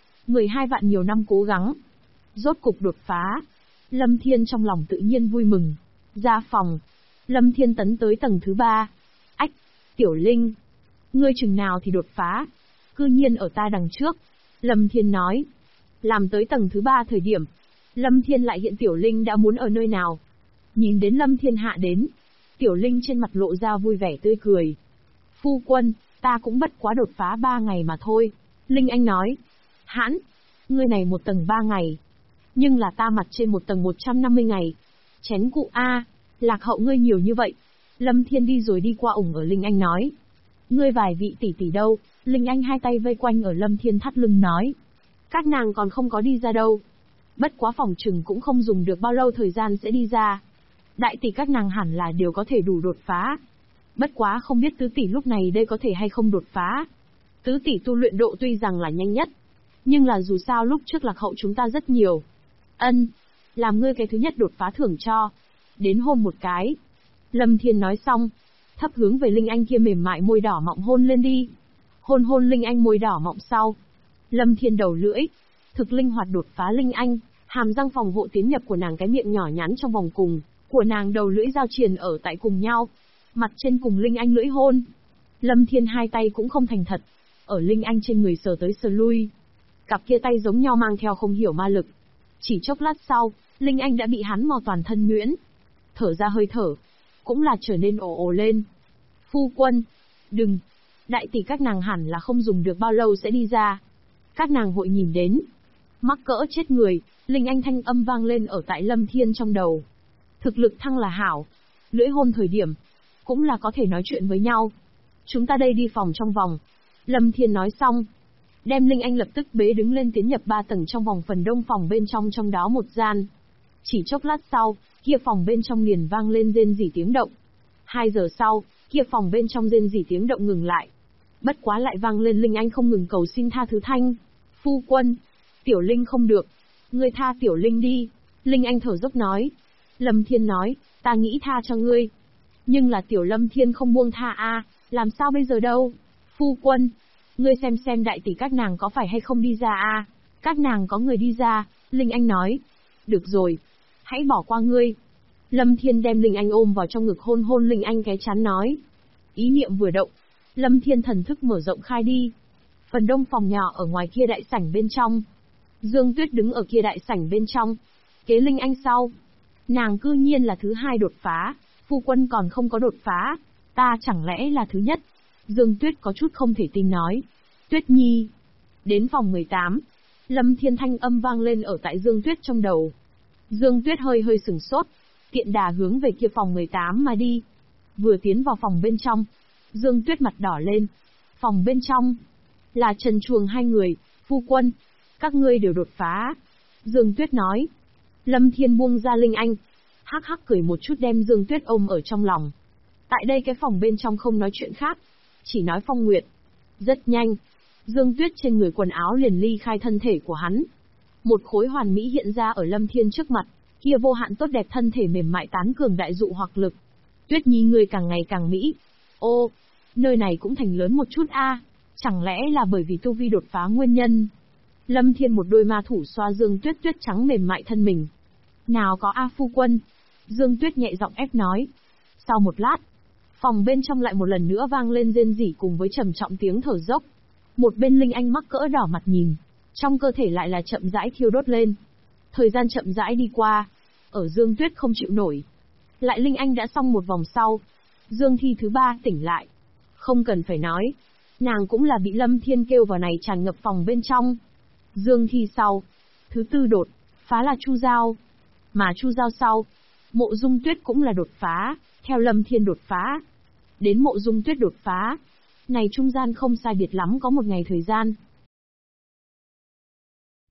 12 vạn nhiều năm cố gắng, rốt cục đột phá. Lâm Thiên trong lòng tự nhiên vui mừng. Ra phòng, Lâm Thiên tấn tới tầng thứ 3. Ách, Tiểu Linh, ngươi chừng nào thì đột phá? Cư nhiên ở ta đằng trước. Lâm Thiên nói. Làm tới tầng thứ 3 thời điểm, Lâm Thiên lại hiện Tiểu Linh đã muốn ở nơi nào. Nhìn đến Lâm Thiên hạ đến, Tiểu Linh trên mặt lộ ra vui vẻ tươi cười. Phu quân, ta cũng bất quá đột phá 3 ngày mà thôi. Linh Anh nói. Hãn, ngươi này một tầng 3 ngày. Nhưng là ta mặt trên một tầng 150 ngày. Chén cụ A, lạc hậu ngươi nhiều như vậy. Lâm Thiên đi rồi đi qua ủng ở Linh Anh nói. Ngươi vài vị tỷ tỷ đâu? Linh Anh hai tay vây quanh ở Lâm Thiên thắt lưng nói. Các nàng còn không có đi ra đâu. Bất quá phòng trừng cũng không dùng được bao lâu thời gian sẽ đi ra. Đại tỷ các nàng hẳn là đều có thể đủ đột phá. Bất quá không biết tứ tỷ lúc này đây có thể hay không đột phá. Tứ tỷ tu luyện độ tuy rằng là nhanh nhất, nhưng là dù sao lúc trước lạc hậu chúng ta rất nhiều. Ân, làm ngươi cái thứ nhất đột phá thưởng cho. Đến hôn một cái. Lâm Thiên nói xong, thấp hướng về Linh Anh kia mềm mại môi đỏ mọng hôn lên đi. Hôn hôn Linh Anh môi đỏ mọng sau. Lâm Thiên đầu lưỡi, thực linh hoạt đột phá Linh Anh, hàm răng phòng hộ tiến nhập của nàng cái miệng nhỏ nhắn trong vòng cùng, của nàng đầu lưỡi giao triền ở tại cùng nhau. Mặt trên cùng Linh Anh lưỡi hôn. Lâm Thiên hai tay cũng không thành thật, ở Linh Anh trên người sờ tới sờ lui. Cặp kia tay giống nhau mang theo không hiểu ma lực. Chỉ chốc lát sau, Linh Anh đã bị hắn mò toàn thân nhuyễn. Thở ra hơi thở, cũng là trở nên ồ ồ lên. Phu quân, đừng, đại tỷ các nàng hẳn là không dùng được bao lâu sẽ đi ra. Các nàng hội nhìn đến. Mắc cỡ chết người, Linh Anh thanh âm vang lên ở tại Lâm Thiên trong đầu. Thực lực thăng là hảo, lưỡi hôn thời điểm, cũng là có thể nói chuyện với nhau. Chúng ta đây đi phòng trong vòng. Lâm Thiên nói xong, đem Linh Anh lập tức bế đứng lên tiến nhập 3 tầng trong vòng phần đông phòng bên trong đó một gian. Chỉ chốc lát sau, kia phòng bên trong liền vang lên rên rỉ tiếng động. 2 giờ sau, kia phòng bên trong rên rỉ tiếng động ngừng lại. Bất quá lại vang lên Linh Anh không ngừng cầu xin tha thứ thanh. Phu quân, Tiểu Linh không được. Ngươi tha Tiểu Linh đi. Linh Anh thở dốc nói. Lâm Thiên nói, ta nghĩ tha cho ngươi. Nhưng là Tiểu Lâm Thiên không buông tha a, làm sao bây giờ đâu? Phu quân, ngươi xem đại tỷ các nàng có phải hay không đi ra a? Các nàng có người đi ra, Linh Anh nói. Được rồi, hãy bỏ qua ngươi. Lâm Thiên đem Linh Anh ôm vào trong ngực hôn hôn Linh Anh cái chán nói. Ý niệm vừa động, Lâm Thiên thần thức mở rộng khai đi. Phần đông phòng nhỏ ở ngoài kia đại sảnh bên trong. Dương Tuyết đứng ở kia đại sảnh bên trong. Kế Linh Anh sau. Nàng cư nhiên là thứ 2 đột phá, phu quân còn không có đột phá. Ta chẳng lẽ là thứ nhất? Dương Tuyết có chút không thể tin nói. Tuyết Nhi. Đến phòng 18. Lâm Thiên thanh âm vang lên ở tại Dương Tuyết trong đầu. Dương Tuyết hơi hơi sửng sốt. Tiện đà hướng về kia phòng 18 mà đi. Vừa tiến vào phòng bên trong, Dương Tuyết mặt đỏ lên. Phòng bên trong là Trần Chuồng hai người. Phu quân, các ngươi đều đột phá. Dương Tuyết nói. Lâm Thiên buông ra Linh Anh, hắc hắc cười một chút đem Dương Tuyết ôm ở trong lòng. Tại đây cái phòng bên trong không nói chuyện khác, chỉ nói Phong Nguyệt. Rất nhanh, Dương Tuyết trên người quần áo liền ly khai thân thể của hắn. Một khối hoàn mỹ hiện ra ở Lâm Thiên trước mặt, kia vô hạn tốt đẹp thân thể mềm mại tán cường đại dụ hoặc lực. Tuyết Nhi người càng ngày càng mỹ. Ô, nơi này cũng thành lớn một chút a, chẳng lẽ là bởi vì tu vi đột phá nguyên nhân? Lâm Thiên một đôi ma thủ xoa Dương Tuyết tuyết trắng mềm mại thân mình. Nào có a phu quân. Dương Tuyết nhẹ giọng ép nói. Sau một lát, phòng bên trong lại một lần nữa vang lên rên rỉ cùng với trầm trọng tiếng thở dốc. Một bên Linh Anh mắc cỡ đỏ mặt nhìn, trong cơ thể lại là chậm rãi thiêu đốt lên. Thời gian chậm rãi đi qua, ở Dương Tuyết không chịu nổi. Lại Linh Anh đã xong một vòng sau, Dương Thi thứ 3 tỉnh lại. Không cần phải nói, nàng cũng là bị Lâm Thiên kêu vào này tràn ngập phòng bên trong. Dương Thi sau, thứ 4 đột phá là Chu Giao. Mà Chu Giao sau, Mộ Dung Tuyết cũng là đột phá, theo Lâm Thiên đột phá. Đến Mộ Dung Tuyết đột phá. Này trung gian không sai biệt lắm có một ngày thời gian.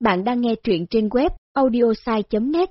Bạn đang nghe truyện trên web audiosai.net.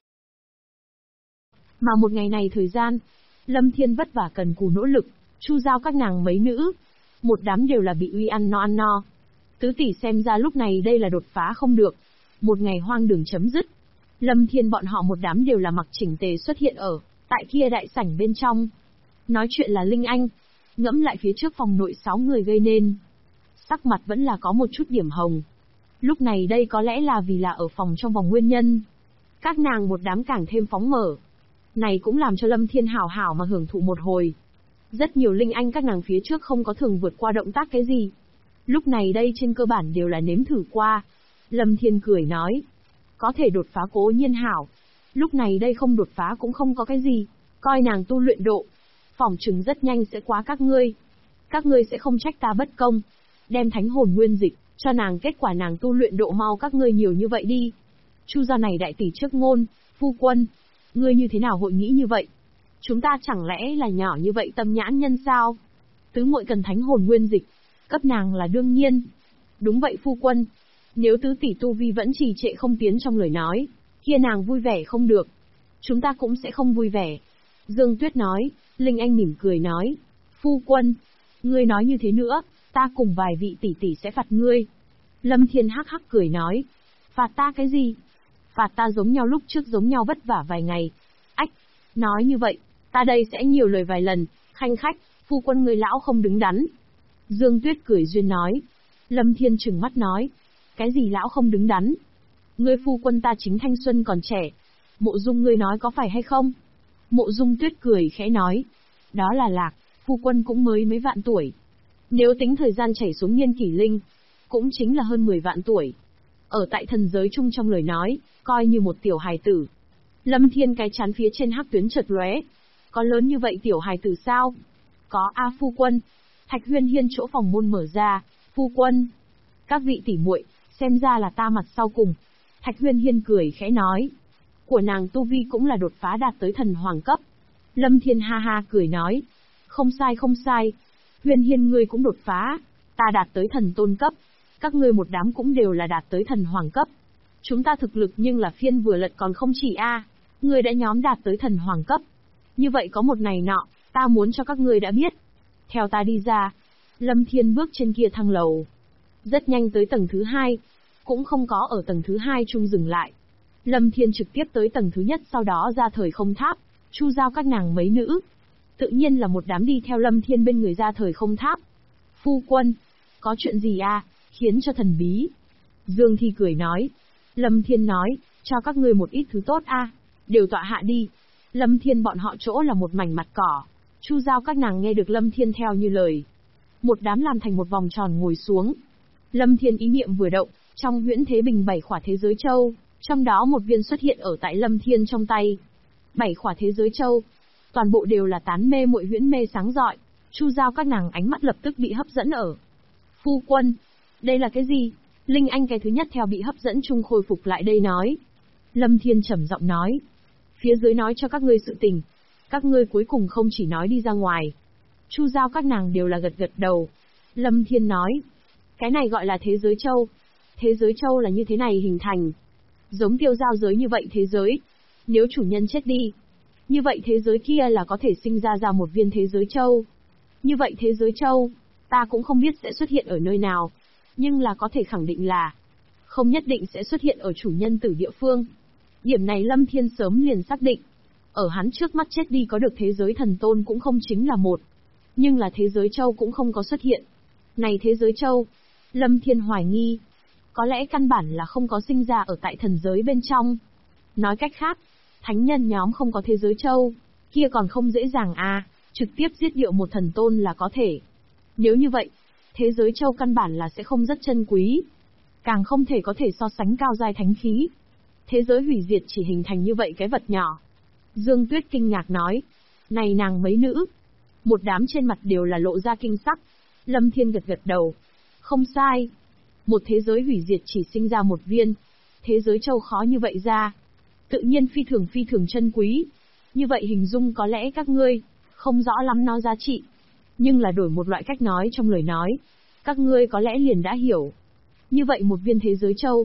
Mà một ngày này thời gian, Lâm Thiên vất vả cần cù nỗ lực, chu giao các nàng mấy nữ. Một đám đều là bị uy ăn no. Tứ tỷ xem ra lúc này đây là đột phá không được. Một ngày hoang đường chấm dứt. Lâm Thiên bọn họ một đám đều là mặc chỉnh tề xuất hiện ở tại kia đại sảnh bên trong. Nói chuyện là Linh Anh. Ngẫm lại phía trước phòng nội 6 người gây nên. Sắc mặt vẫn là có một chút điểm hồng. Lúc này đây có lẽ là vì là ở phòng trong vòng nguyên nhân. Các nàng một đám càng thêm phóng mở. Này cũng làm cho Lâm Thiên hảo hảo mà hưởng thụ một hồi. Rất nhiều Linh Anh các nàng phía trước không có thường vượt qua động tác cái gì. Lúc này đây trên cơ bản đều là nếm thử qua. Lâm Thiên cười nói. Có thể đột phá cố nhiên hảo. Lúc này đây không đột phá cũng không có cái gì. Coi nàng tu luyện độ. Phỏng chừng rất nhanh sẽ quá các ngươi. Các ngươi sẽ không trách ta bất công. Đem thánh hồn nguyên dịch, cho nàng kết quả nàng tu luyện độ mau các ngươi nhiều như vậy đi. Chu gia này đại tỷ trước ngôn, phu quân. Ngươi như thế nào hội nghĩ như vậy? Chúng ta chẳng lẽ là nhỏ như vậy tâm nhãn nhân sao? Tứ muội cần thánh hồn nguyên dịch, cấp nàng là đương nhiên. Đúng vậy phu quân. Nếu tứ tỷ tu vi vẫn trì trệ không tiến trong lời nói, kia nàng vui vẻ không được. Chúng ta cũng sẽ không vui vẻ. Dương Tuyết nói, Linh Anh mỉm cười nói. Phu quân, ngươi nói như thế nữa, ta cùng vài vị tỷ tỷ sẽ phạt ngươi. Lâm Thiên hắc hắc cười nói. Phạt ta cái gì? Phạt ta giống nhau lúc trước giống nhau vất vả vài ngày. Ách, nói như vậy, ta đây sẽ nhiều lời vài lần, khanh khách, phu quân người lão không đứng đắn. Dương Tuyết cười duyên nói. Lâm Thiên trừng mắt nói. Cái gì lão không đứng đắn? Ngươi phu quân ta chính thanh xuân còn trẻ. Mộ Dung ngươi nói có phải hay không? Mộ Dung Tuyết cười khẽ nói. Đó là Lạc, phu quân cũng mới mấy vạn tuổi. Nếu tính thời gian chảy xuống niên kỷ linh, cũng chính là hơn 10 vạn tuổi. Ở tại thần giới chung trong lời nói, coi như một tiểu hài tử. Lâm Thiên cái chán phía trên hắc tuyến chợt lóe. Có lớn như vậy tiểu hài tử sao? Có a phu quân. Thạch Huyên Hiên chỗ phòng môn mở ra, phu quân. Các vị tỷ muội, xem ra là ta mặt sau cùng. Thạch Huyên Hiên cười khẽ nói. Của nàng tu vi cũng là đột phá đạt tới thần hoàng cấp. Lâm Thiên ha ha cười nói. Không sai không sai. Huyên Hiên ngươi cũng đột phá. Ta đạt tới thần tôn cấp. Các ngươi một đám cũng đều là đạt tới thần hoàng cấp. Chúng ta thực lực nhưng là phiên vừa lật còn không chỉ a. Ngươi đã nhóm đạt tới thần hoàng cấp. Như vậy có một ngày nọ, ta muốn cho các ngươi đã biết. Theo ta đi ra. Lâm Thiên bước trên kia thang lầu. Rất nhanh tới tầng thứ 2. Cũng không có ở tầng thứ 2 chung dừng lại. Lâm Thiên trực tiếp tới tầng thứ nhất, sau đó ra thời không tháp, chu giao các nàng mấy nữ. Tự nhiên là một đám đi theo Lâm Thiên bên người ra thời không tháp. Phu quân, có chuyện gì à, khiến cho thần bí. Dương Thi cười nói. Lâm Thiên nói, cho các ngươi một ít thứ tốt a, đều tọa hạ đi. Lâm Thiên bọn họ chỗ là một mảnh mặt cỏ. Chu giao các nàng nghe được Lâm Thiên theo như lời. Một đám làm thành một vòng tròn ngồi xuống. Lâm Thiên ý niệm vừa động, trong huyễn thế bình 7 khỏa thế giới châu, trong đó một viên xuất hiện ở tại Lâm Thiên trong tay. 7 khỏa thế giới châu, toàn bộ đều là tán mê muội huyễn mê sáng rọi. Chu giao các nàng ánh mắt lập tức bị hấp dẫn ở. Phu quân, đây là cái gì? Linh Anh cái thứ nhất theo bị hấp dẫn chung khôi phục lại đây nói. Lâm Thiên trầm giọng nói. Phía dưới nói cho các ngươi sự tình. Các ngươi cuối cùng không chỉ nói đi ra ngoài. Chu giao các nàng đều là gật gật đầu. Lâm Thiên nói. Cái này gọi là thế giới châu. Thế giới châu là như thế này hình thành. Giống tiêu giao giới như vậy thế giới. Nếu chủ nhân chết đi, như vậy thế giới kia là có thể sinh ra một viên thế giới châu. Như vậy thế giới châu, ta cũng không biết sẽ xuất hiện ở nơi nào. Nhưng là có thể khẳng định là, không nhất định sẽ xuất hiện ở chủ nhân tử địa phương. Điểm này Lâm Thiên sớm liền xác định. Ở hắn trước mắt chết đi có được thế giới thần tôn cũng không chính là một. Nhưng là thế giới châu cũng không có xuất hiện. Này thế giới châu, Lâm Thiên hoài nghi. Có lẽ căn bản là không có sinh ra ở tại thần giới bên trong. Nói cách khác, thánh nhân nhóm không có thế giới châu, kia còn không dễ dàng à, trực tiếp giết điệu một thần tôn là có thể. Nếu như vậy, thế giới châu căn bản là sẽ không rất chân quý. Càng không thể có thể so sánh cao giai thánh khí. Thế giới hủy diệt chỉ hình thành như vậy cái vật nhỏ. Dương Tuyết kinh ngạc nói. Này nàng mấy nữ. Một đám trên mặt đều là lộ ra kinh sắc. Lâm Thiên gật gật đầu. Không sai. Một thế giới hủy diệt chỉ sinh ra một viên. Thế giới châu khó như vậy ra. Tự nhiên phi thường chân quý. Như vậy hình dung có lẽ các ngươi không rõ lắm nó giá trị. Nhưng là đổi một loại cách nói trong lời nói. Các ngươi có lẽ liền đã hiểu. Như vậy một viên thế giới châu.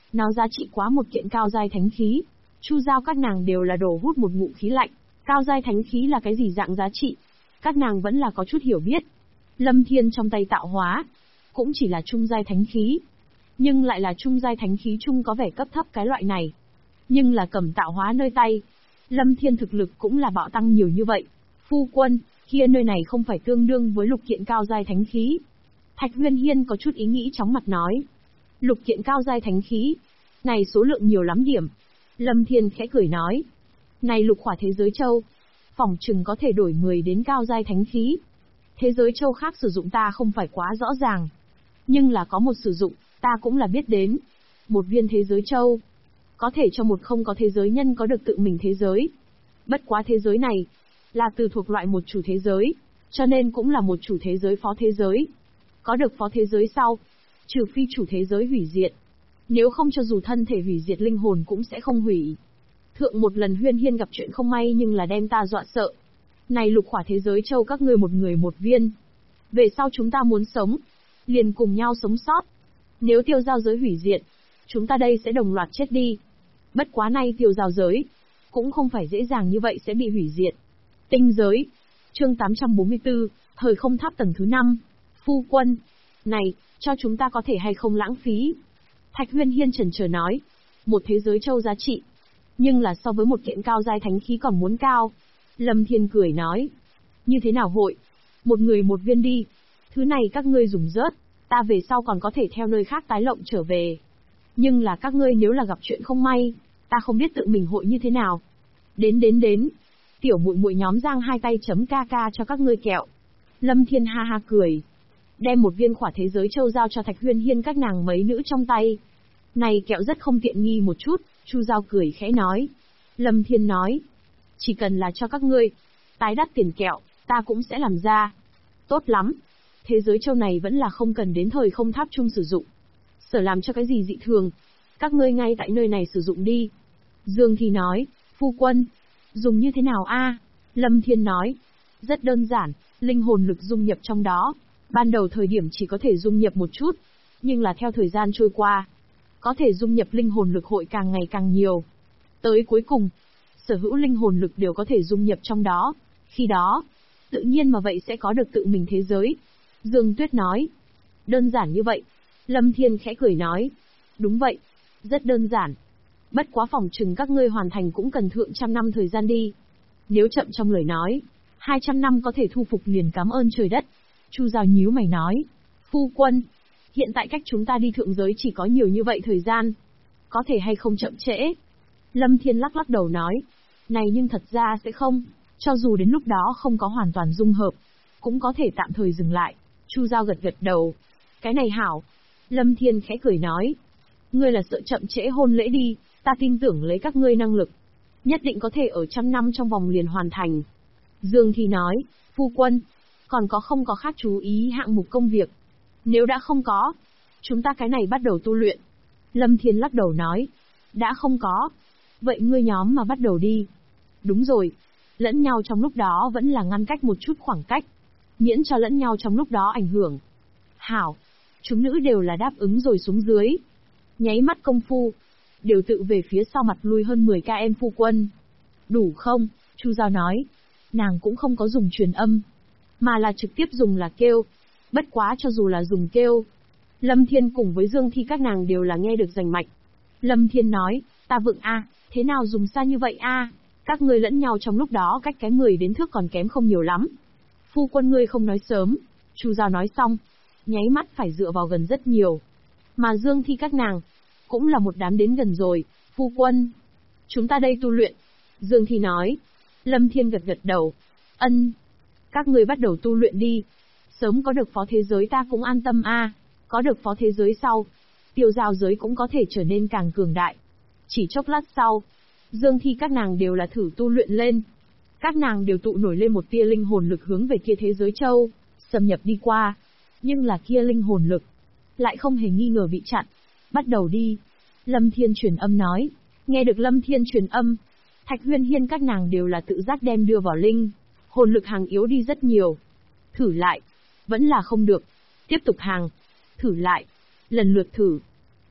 Nó giá trị quá một kiện cao giai thánh khí. Chu Giao các nàng đều là đổ hút một ngụm khí lạnh. Cao giai thánh khí là cái gì dạng giá trị? Các nàng vẫn là có chút hiểu biết. Lâm Thiên trong tay tạo hóa, cũng chỉ là trung giai thánh khí. Nhưng lại là trung giai thánh khí chung có vẻ cấp thấp cái loại này. Nhưng là cầm tạo hóa nơi tay. Lâm Thiên thực lực cũng là bạo tăng nhiều như vậy. Phu quân, kia nơi này không phải tương đương với lục kiện cao giai thánh khí. Thạch Huyên Hiên có chút ý nghĩ chóng mặt nói. Lục kiện cao giai thánh khí. Này số lượng nhiều lắm điểm. Lâm Thiên khẽ cười nói. Này lục khỏa thế giới châu. Phỏng chừng có thể đổi 10 đến cao giai thánh khí. Thế giới châu khác sử dụng ta không phải quá rõ ràng. Nhưng là có một sử dụng, ta cũng là biết đến. Một viên thế giới châu. Có thể cho một không có thế giới nhân có được tự mình thế giới. Bất quá thế giới này, là từ thuộc loại một chủ thế giới. Cho nên cũng là một chủ thế giới phó thế giới. Có được phó thế giới sau, trừ phi chủ thế giới hủy diệt. Nếu không cho dù thân thể hủy diệt linh hồn cũng sẽ không hủy. Thượng một lần Huyên Hiên gặp chuyện không may nhưng là đem ta dọa sợ. Này lục khỏa thế giới châu các ngươi một người một viên. Về sau chúng ta muốn sống, liền cùng nhau sống sót. Nếu tiêu giao giới hủy diệt, chúng ta đây sẽ đồng loạt chết đi. Bất quá nay tiêu giao giới, cũng không phải dễ dàng như vậy sẽ bị hủy diệt. Tinh giới, chương 844, thời không tháp tầng thứ 5. Phu quân, này, cho chúng ta có thể hay không lãng phí. Thạch Huyên Hiên chần chờ nói, một thế giới châu giá trị, nhưng là so với một kiện cao giai thánh khí còn muốn cao. Lâm Thiên cười nói, như thế nào hội, một người một viên đi, thứ này các ngươi dùng rớt, ta về sau còn có thể theo nơi khác tái lộng trở về. Nhưng là các ngươi nếu là gặp chuyện không may, ta không biết tự mình hội như thế nào. Đến, tiểu muội muội nhóm giang hai tay chấm ca ca cho các ngươi kẹo. Lâm Thiên ha ha cười, đem một viên khỏa thế giới châu giao cho Thạch Huyên Hiên các nàng mấy nữ trong tay. Này kẹo rất không tiện nghi một chút, Chu Giao cười khẽ nói. Lâm Thiên nói, chỉ cần là cho các ngươi, tái đắt tiền kẹo, ta cũng sẽ làm ra. Tốt lắm, thế giới châu này vẫn là không cần đến thời không tháp chung sử dụng. Sở làm cho cái gì dị thường, các ngươi ngay tại nơi này sử dụng đi. Dương Thi nói, phu quân, dùng như thế nào a? Lâm Thiên nói, rất đơn giản, linh hồn lực dung nhập trong đó. Ban đầu thời điểm chỉ có thể dung nhập một chút, nhưng là theo thời gian trôi qua, có thể dung nhập linh hồn lực hội càng ngày càng nhiều. Tới cuối cùng, sở hữu linh hồn lực đều có thể dung nhập trong đó. Khi đó, tự nhiên mà vậy sẽ có được tự mình thế giới. Dương Tuyết nói, đơn giản như vậy. Lâm Thiên khẽ cười nói, đúng vậy, rất đơn giản. Bất quá phòng chừng các ngươi hoàn thành cũng cần thượng trăm năm thời gian đi. Nếu chậm trong lời nói, 200 năm có thể thu phục liền cảm ơn trời đất. Chu Giao nhíu mày nói, phu quân, hiện tại cách chúng ta đi thượng giới chỉ có nhiều như vậy thời gian. Có thể hay không chậm trễ? Lâm Thiên lắc lắc đầu nói, này nhưng thật ra sẽ không, cho dù đến lúc đó không có hoàn toàn dung hợp, cũng có thể tạm thời dừng lại. Chu Giao gật gật đầu, cái này hảo. Lâm Thiên khẽ cười nói, ngươi là sợ chậm trễ hôn lễ đi, ta tin tưởng lấy các ngươi năng lực, nhất định có thể ở 100 năm trong vòng liền hoàn thành. Dương Thi nói, phu quân, còn có không có khác chú ý hạng mục công việc? Nếu đã không có, chúng ta cái này bắt đầu tu luyện. Lâm Thiên lắc đầu nói, đã không có, vậy ngươi nhóm mà bắt đầu đi. Đúng rồi, lẫn nhau trong lúc đó vẫn là ngăn cách một chút khoảng cách, miễn cho lẫn nhau trong lúc đó ảnh hưởng. Hảo, chúng nữ đều là đáp ứng rồi xuống dưới. Nháy mắt công phu, đều tự về phía sau mặt lui hơn 10 km phu quân. Đủ không? Chu Giao nói, nàng cũng không có dùng truyền âm, mà là trực tiếp dùng là kêu. Bất quá cho dù là dùng kêu, Lâm Thiên cùng với Dương Thi các nàng đều là nghe được rành mạch. Lâm Thiên nói, ta vượng a, thế nào dùng xa như vậy a? Các ngươi lẫn nhau trong lúc đó cách cái 10 đến thước còn kém không nhiều lắm. Phu quân ngươi không nói sớm. Chu Giao nói xong, nháy mắt phải dựa vào gần rất nhiều. Mà Dương Thi các nàng, cũng là một đám đến gần rồi. Phu quân, chúng ta đây tu luyện. Dương Thi nói. Lâm Thiên gật gật đầu. Ân, các ngươi bắt đầu tu luyện đi. Sớm có được phó thế giới ta cũng an tâm a. Có được phó thế giới sau, tiêu giao giới cũng có thể trở nên càng cường đại. Chỉ chốc lát sau, Dương Thi các nàng đều là thử tu luyện lên. Các nàng đều tụ nổi lên một tia linh hồn lực hướng về kia thế giới châu, xâm nhập đi qua. Nhưng là kia linh hồn lực, lại không hề nghi ngờ bị chặn. Bắt đầu đi. Lâm Thiên truyền âm nói. Nghe được Lâm Thiên truyền âm, Thạch Huyên Hiên các nàng đều là tự giác đem đưa vào linh. Hồn lực hàng yếu đi rất nhiều. Thử lại. Vẫn là không được. Tiếp tục hàng. Thử lại. Lần lượt thử.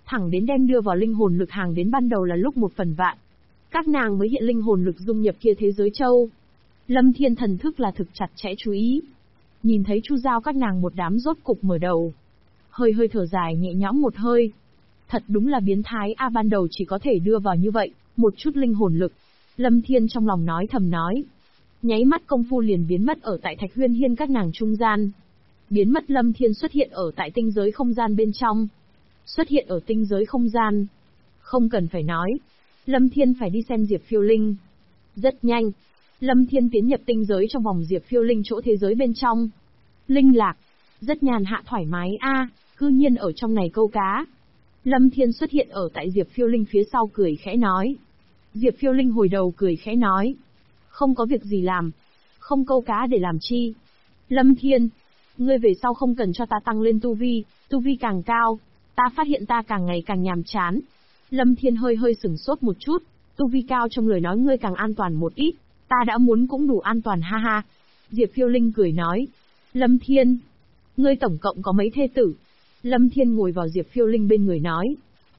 thẳng đến đem đưa vào linh hồn lực hàng đến ban đầu là lúc 1/1000. Các nàng mới hiện linh hồn lực dung nhập kia thế giới châu. Lâm Thiên thần thức là thực chặt chẽ chú ý. Nhìn thấy Chu Giao các nàng một đám rốt cục mở đầu. Hơi hơi thở dài nhẹ nhõm một hơi. Thật đúng là biến thái a, ban đầu chỉ có thể đưa vào như vậy, một chút linh hồn lực. Lâm Thiên trong lòng nói thầm nói. Nháy mắt công phu liền biến mất ở tại Thạch Huyên Hiên các nàng trung gian. Biến mất Lâm Thiên xuất hiện ở tại tinh giới không gian bên trong. Xuất hiện ở tinh giới không gian. Không cần phải nói. Lâm Thiên phải đi xem Diệp Phiêu Linh. Rất nhanh. Lâm Thiên tiến nhập tinh giới trong vòng Diệp Phiêu Linh chỗ thế giới bên trong. Linh lạc. Rất nhàn hạ thoải mái a, cư nhiên ở trong này câu cá. Lâm Thiên xuất hiện ở tại Diệp Phiêu Linh phía sau cười khẽ nói. Diệp Phiêu Linh hồi đầu cười khẽ nói. Không có việc gì làm. Không câu cá để làm chi. Lâm Thiên. Ngươi về sau không cần cho ta tăng lên tu vi càng cao. Ta phát hiện ta càng ngày càng nhàm chán. Lâm Thiên hơi hơi sửng sốt một chút. Tu vi cao trong lời nói ngươi càng an toàn một ít. Ta đã muốn cũng đủ an toàn ha ha. Diệp Phiêu Linh cười nói. Lâm Thiên. Ngươi tổng cộng có mấy thê tử? Lâm Thiên ngồi vào Diệp Phiêu Linh bên người nói.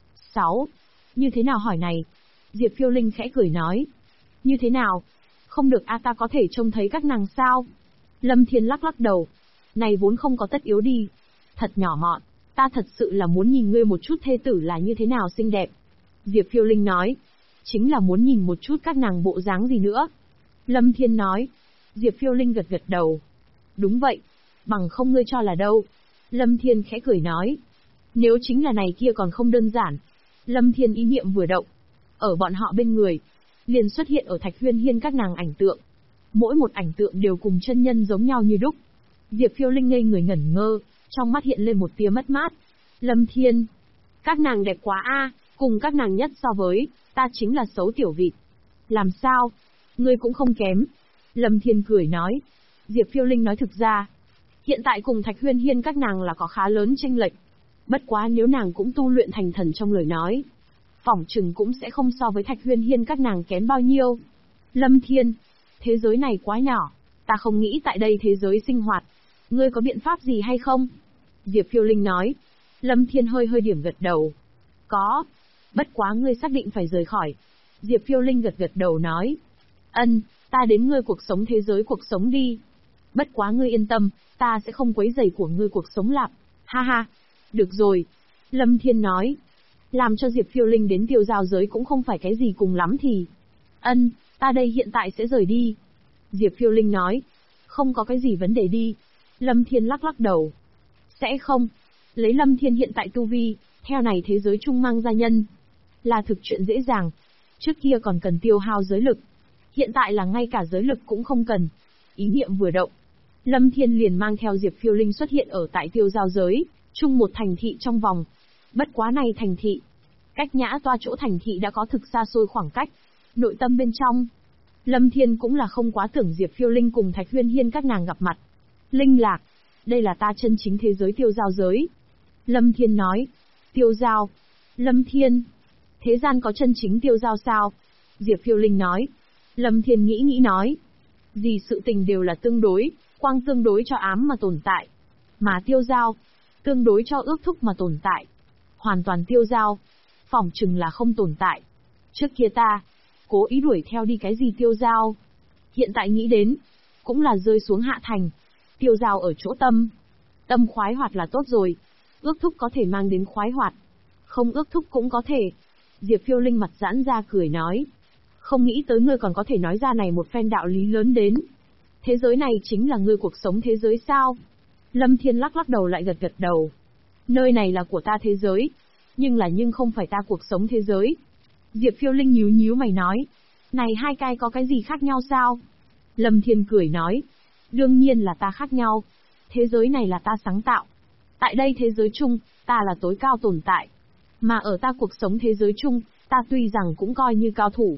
6. Như thế nào hỏi này? Diệp Phiêu Linh khẽ cười nói. Như thế nào? Không được a, ta có thể trông thấy các nàng sao? Lâm Thiên lắc lắc đầu. Này vốn không có tất yếu đi. Thật nhỏ mọn, ta thật sự là muốn nhìn ngươi một chút thê tử là như thế nào xinh đẹp. Diệp Phiêu Linh nói. Chính là muốn nhìn một chút các nàng bộ dáng gì nữa. Lâm Thiên nói. Diệp Phiêu Linh gật gật đầu. Đúng vậy. Bằng không ngươi cho là đâu. Lâm Thiên khẽ cười nói. Nếu chính là này kia còn không đơn giản. Lâm Thiên ý niệm vừa động. Ở bọn họ bên người. Liền xuất hiện ở Thạch Huyên Hiên các nàng ảnh tượng. Mỗi một ảnh tượng đều cùng chân nhân giống nhau như đúc. Diệp Phiêu Linh ngây người ngẩn ngơ. Trong mắt hiện lên một tia mất mát. Lâm Thiên. Các nàng đẹp quá a, cùng các nàng nhất so với, ta chính là xấu tiểu vịt. Làm sao? Ngươi cũng không kém. Lâm Thiên cười nói. Diệp Phiêu Linh nói thực ra. Hiện tại cùng Thạch Huyên Hiên các nàng là có khá lớn chênh lệch. Bất quá nếu nàng cũng tu luyện thành thần trong lời nói. Phỏng chừng cũng sẽ không so với Thạch Huyên Hiên các nàng kém bao nhiêu. Lâm Thiên. Thế giới này quá nhỏ. Ta không nghĩ tại đây thế giới sinh hoạt. Ngươi có biện pháp gì hay không? Diệp Phiêu Linh nói. Lâm Thiên hơi hơi điểm gật đầu. Có. Bất quá ngươi xác định phải rời khỏi. Diệp Phiêu Linh gật gật đầu nói. Ân, ta đến ngươi cuộc sống thế giới cuộc sống đi. Bất quá ngươi yên tâm, ta sẽ không quấy rầy của ngươi cuộc sống lạp. Ha ha. Được rồi. Lâm Thiên nói. Làm cho Diệp Phiêu Linh đến tiêu giao giới cũng không phải cái gì cùng lắm thì. Ân, ta đây hiện tại sẽ rời đi. Diệp Phiêu Linh nói. Không có cái gì vấn đề đi. Lâm Thiên lắc lắc đầu. Sẽ không. Lấy Lâm Thiên hiện tại tu vi, theo này thế giới trung mang gia nhân. Là thực chuyện dễ dàng. Trước kia còn cần tiêu hao giới lực. Hiện tại là ngay cả giới lực cũng không cần. Ý niệm vừa động. Lâm Thiên liền mang theo Diệp Phiêu Linh xuất hiện ở tại tiêu giao giới, chung một thành thị trong vòng. Bất quá này thành thị. Cách nhã toa chỗ thành thị đã có thực xa xôi khoảng cách. Nội tâm bên trong. Lâm Thiên cũng là không quá tưởng Diệp Phiêu Linh cùng Thạch Huyên Hiên các nàng gặp mặt. Linh lạc. Đây là ta chân chính thế giới tiêu giao giới. Lâm Thiên nói. Tiêu giao. Lâm Thiên. Thế gian có chân chính tiêu giao sao? Diệp Phiêu Linh nói. Lâm Thiên nghĩ nói. Gì sự tình đều là tương đối, quang tương đối cho ám mà tồn tại. Mà tiêu giao, tương đối cho ước thúc mà tồn tại. Hoàn toàn tiêu giao, phỏng chừng là không tồn tại. Trước kia ta, cố ý đuổi theo đi cái gì tiêu giao. Hiện tại nghĩ đến, cũng là rơi xuống hạ thành. Tiêu giao ở chỗ tâm. Tâm khoái hoạt là tốt rồi. Ước thúc có thể mang đến khoái hoạt. Không ước thúc cũng có thể. Diệp Phiêu Linh mặt giãn ra cười nói. Không nghĩ tới ngươi còn có thể nói ra này một phen đạo lý lớn đến. Thế giới này chính là ngươi cuộc sống thế giới sao? Lâm Thiên lắc lắc đầu lại gật gật đầu. Nơi này là của ta thế giới. Nhưng không phải ta cuộc sống thế giới. Diệp Phiêu Linh nhíu mày nói. Này hai cái có cái gì khác nhau sao? Lâm Thiên cười nói. Đương nhiên là ta khác nhau. Thế giới này là ta sáng tạo. Tại đây thế giới chung, ta là tối cao tồn tại. Mà ở ta cuộc sống thế giới chung, ta tuy rằng cũng coi như cao thủ.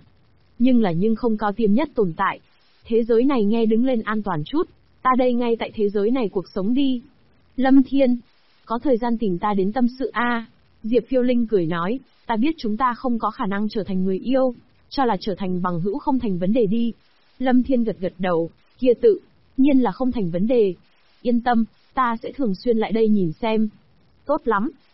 Nhưng không cao tiêm nhất tồn tại. Thế giới này nghe đứng lên an toàn chút. Ta đây ngay tại thế giới này cuộc sống đi. Lâm Thiên. Có thời gian tìm ta đến tâm sự a. Diệp Phiêu Linh cười nói. Ta biết chúng ta không có khả năng trở thành người yêu. Cho là trở thành bằng hữu không thành vấn đề đi. Lâm Thiên gật gật đầu. Kia tự nhiên là không thành vấn đề. Yên tâm, ta sẽ thường xuyên lại đây nhìn xem. Tốt lắm,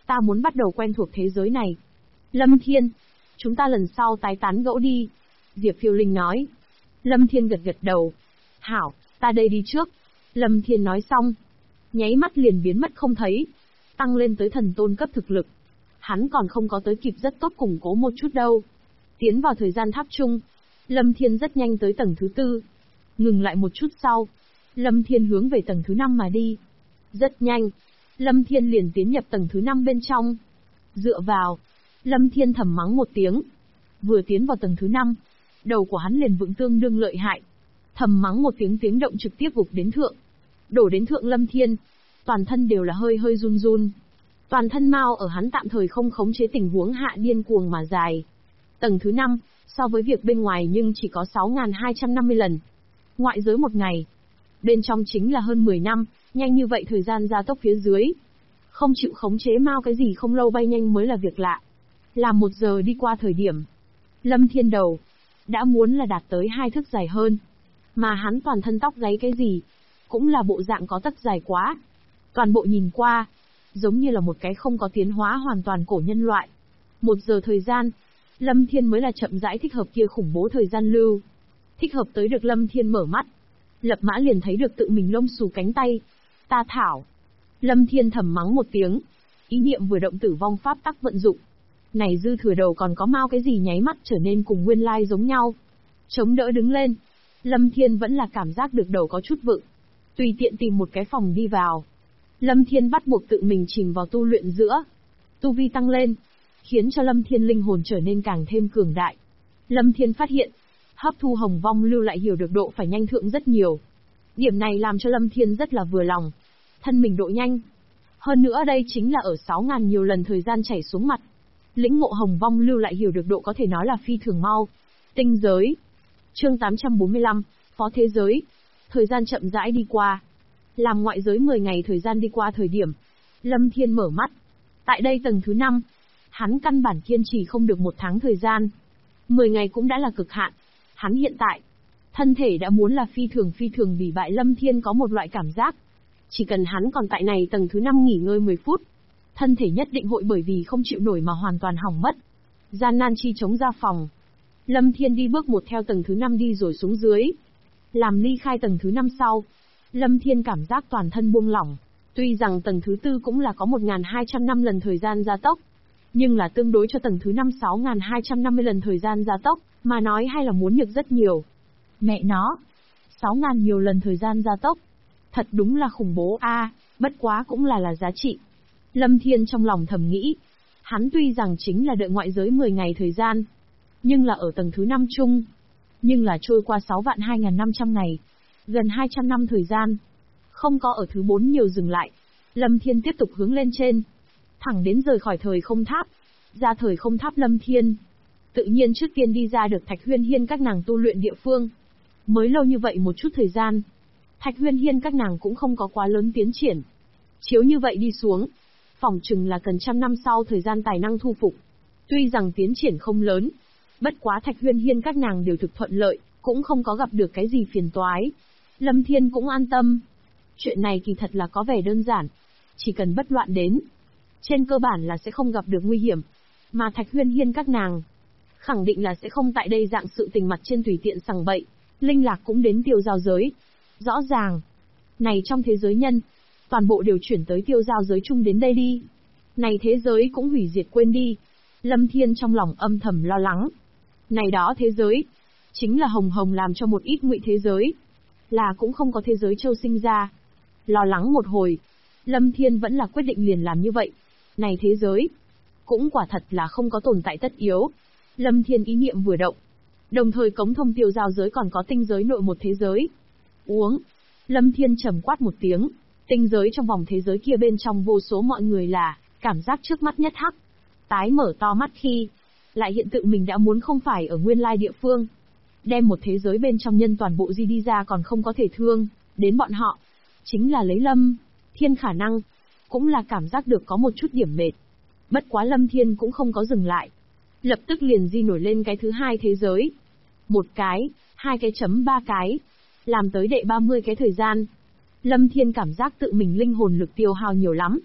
Ta muốn bắt đầu quen thuộc thế giới này. Lâm Thiên, chúng ta lần sau tái tán gẫu đi. Diệp Phiêu Linh nói. Lâm Thiên gật gật đầu. Hảo, ta đây đi trước. Lâm Thiên nói xong, nháy mắt liền biến mất không thấy, tăng lên tới thần tôn cấp thực lực. Hắn còn không có tới kịp rất tốt củng cố một chút đâu. Tiến vào thời gian tháp chung, Lâm Thiên rất nhanh tới tầng thứ 4. Ngừng lại một chút sau, Lâm Thiên hướng về tầng thứ 5 mà đi. Rất nhanh, Lâm Thiên liền tiến nhập tầng thứ 5 bên trong. Dựa vào, Lâm Thiên thầm mắng một tiếng. Vừa tiến vào tầng thứ 5, đầu của hắn liền vững tương đương lợi hại. Thầm mắng một tiếng, tiếng động trực tiếp gục đến thượng. Đổ đến thượng Lâm Thiên, toàn thân đều là hơi hơi run run. Toàn thân mao ở hắn tạm thời không khống chế tình huống hạ điên cuồng mà dài. Tầng thứ 5, so với việc bên ngoài nhưng chỉ có 6.250 lần. Ngoại giới một ngày. Bên trong chính là hơn 10 năm, nhanh như vậy thời gian gia tốc phía dưới. Không chịu khống chế mao cái gì không lâu bay nhanh mới là việc lạ. Làm 1 giờ đi qua thời điểm. Lâm Thiên đầu, đã muốn là đạt tới 2 thước dài hơn. Mà hắn toàn thân tóc gáy cái gì, cũng là bộ dạng có tấc dài quá. Toàn bộ nhìn qua, giống như là một cái không có tiến hóa hoàn toàn cổ nhân loại. 1 giờ thời gian, Lâm Thiên mới là chậm rãi thích hợp kia khủng bố thời gian lưu. Thích hợp tới được Lâm Thiên mở mắt. Lập mã liền thấy được tự mình lông xù cánh tay. Ta thảo. Lâm Thiên thầm mắng một tiếng. Ý niệm vừa động tử vong pháp tắc vận dụng. Này dư thừa đầu còn có mau cái gì nháy mắt trở nên cùng nguyên lai giống nhau. Chống đỡ đứng lên. Lâm Thiên vẫn là cảm giác được đầu có chút vựng. Tùy tiện tìm một cái phòng đi vào. Lâm Thiên bắt buộc tự mình chìm vào tu luyện giữa. Tu vi tăng lên, khiến cho Lâm Thiên linh hồn trở nên càng thêm cường đại. Lâm Thiên phát hiện, hấp thu hồng vong lưu lại hiểu được độ phải nhanh thượng rất nhiều. Điểm này làm cho Lâm Thiên rất là vừa lòng. Thân mình độ nhanh. Hơn nữa đây chính là ở 6.000 nhiều lần thời gian chảy xuống mặt. Lĩnh ngộ hồng vong lưu lại hiểu được độ có thể nói là phi thường mau. Tinh giới. Chương 845, Phó Thế Giới. Thời gian chậm rãi đi qua. Làm ngoại giới 10 ngày thời gian đi qua thời điểm. Lâm Thiên mở mắt. Tại đây tầng thứ 5. Hắn căn bản kiên trì không được 1 tháng thời gian. 10 ngày cũng đã là cực hạn. Hắn hiện tại, thân thể đã muốn là phi thường bị bại. Lâm Thiên có một loại cảm giác. Chỉ cần hắn còn tại này tầng thứ 5 nghỉ ngơi 10 phút. Thân thể nhất định hội bởi vì không chịu nổi mà hoàn toàn hỏng mất. Gian nan chi chống ra phòng. Lâm Thiên đi bước một theo tầng thứ 5 đi rồi xuống dưới. Làm ly khai tầng thứ 5 sau. Lâm Thiên cảm giác toàn thân buông lỏng. Tuy rằng tầng thứ 4 cũng là có 1.200 năm lần thời gian gia tốc. Nhưng là tương đối cho tầng thứ 5 6.250 lần thời gian gia tốc, mà nói hay là muốn nhược rất nhiều. Mẹ nó! 6.000 nhiều lần thời gian gia tốc. Thật đúng là khủng bố a, bất quá cũng là giá trị. Lâm Thiên trong lòng thầm nghĩ. Hắn tuy rằng chính là đợi ngoại giới 10 ngày thời gian. Nhưng là ở tầng thứ 5 chung. Nhưng là trôi qua 6.2.500 ngày. Gần 200 năm thời gian. Không có ở thứ 4 nhiều dừng lại. Lâm Thiên tiếp tục hướng lên trên. Thẳng đến rời khỏi thời không tháp. Ra thời không tháp Lâm Thiên. Tự nhiên trước tiên đi ra được Thạch Huyên Hiên các nàng tu luyện địa phương. Mới lâu như vậy một chút thời gian. Thạch Huyên Hiên các nàng cũng không có quá lớn tiến triển. Chiếu như vậy đi xuống. Phỏng chừng là cần 100 năm sau thời gian tài năng thu phục. Tuy rằng tiến triển không lớn. Bất quá Thạch Huyên Hiên các nàng đều thực thuận lợi. Cũng không có gặp được cái gì phiền toái. Lâm Thiên cũng an tâm. Chuyện này kỳ thật là có vẻ đơn giản. Chỉ cần bất loạn đến. Trên cơ bản là sẽ không gặp được nguy hiểm. Mà Thạch Huyên Hiên các nàng khẳng định là sẽ không tại đây dạng sự tình mặt trên tùy tiện sằng bậy. Linh lạc cũng đến tiêu giao giới. Rõ ràng. Này trong thế giới nhân. Toàn bộ đều chuyển tới tiêu giao giới chung đến đây đi. Này thế giới cũng hủy diệt quên đi. Lâm Thiên trong lòng âm thầm lo lắng. Này đó thế giới. Chính là hồng hồng làm cho một ít ngụy thế giới. Là cũng không có thế giới châu sinh ra. Lo lắng một hồi. Lâm Thiên vẫn là quyết định liền làm như vậy. Này thế giới. Cũng quả thật là không có tồn tại tất yếu. Lâm Thiên ý niệm vừa động. Đồng thời cống thông tiêu giao giới còn có tinh giới nội một thế giới. Uống. Lâm Thiên trầm quát một tiếng. Tinh giới trong vòng thế giới kia bên trong vô số mọi người là, cảm giác trước mắt nhất hắc. Tái mở to mắt khi, lại hiện tự mình đã muốn không phải ở nguyên lai địa phương. Đem một thế giới bên trong nhân toàn bộ di đi ra còn không có thể thương, đến bọn họ. Chính là lấy Lâm Thiên khả năng, cũng là cảm giác được có một chút điểm mệt. Bất quá Lâm Thiên cũng không có dừng lại. Lập tức liền di nổi lên cái thứ 2 thế giới. 1 cái, 2 cái chấm 3 cái. Làm tới đệ 30 cái thời gian. Lâm Thiên cảm giác tự mình linh hồn lực tiêu hao nhiều lắm.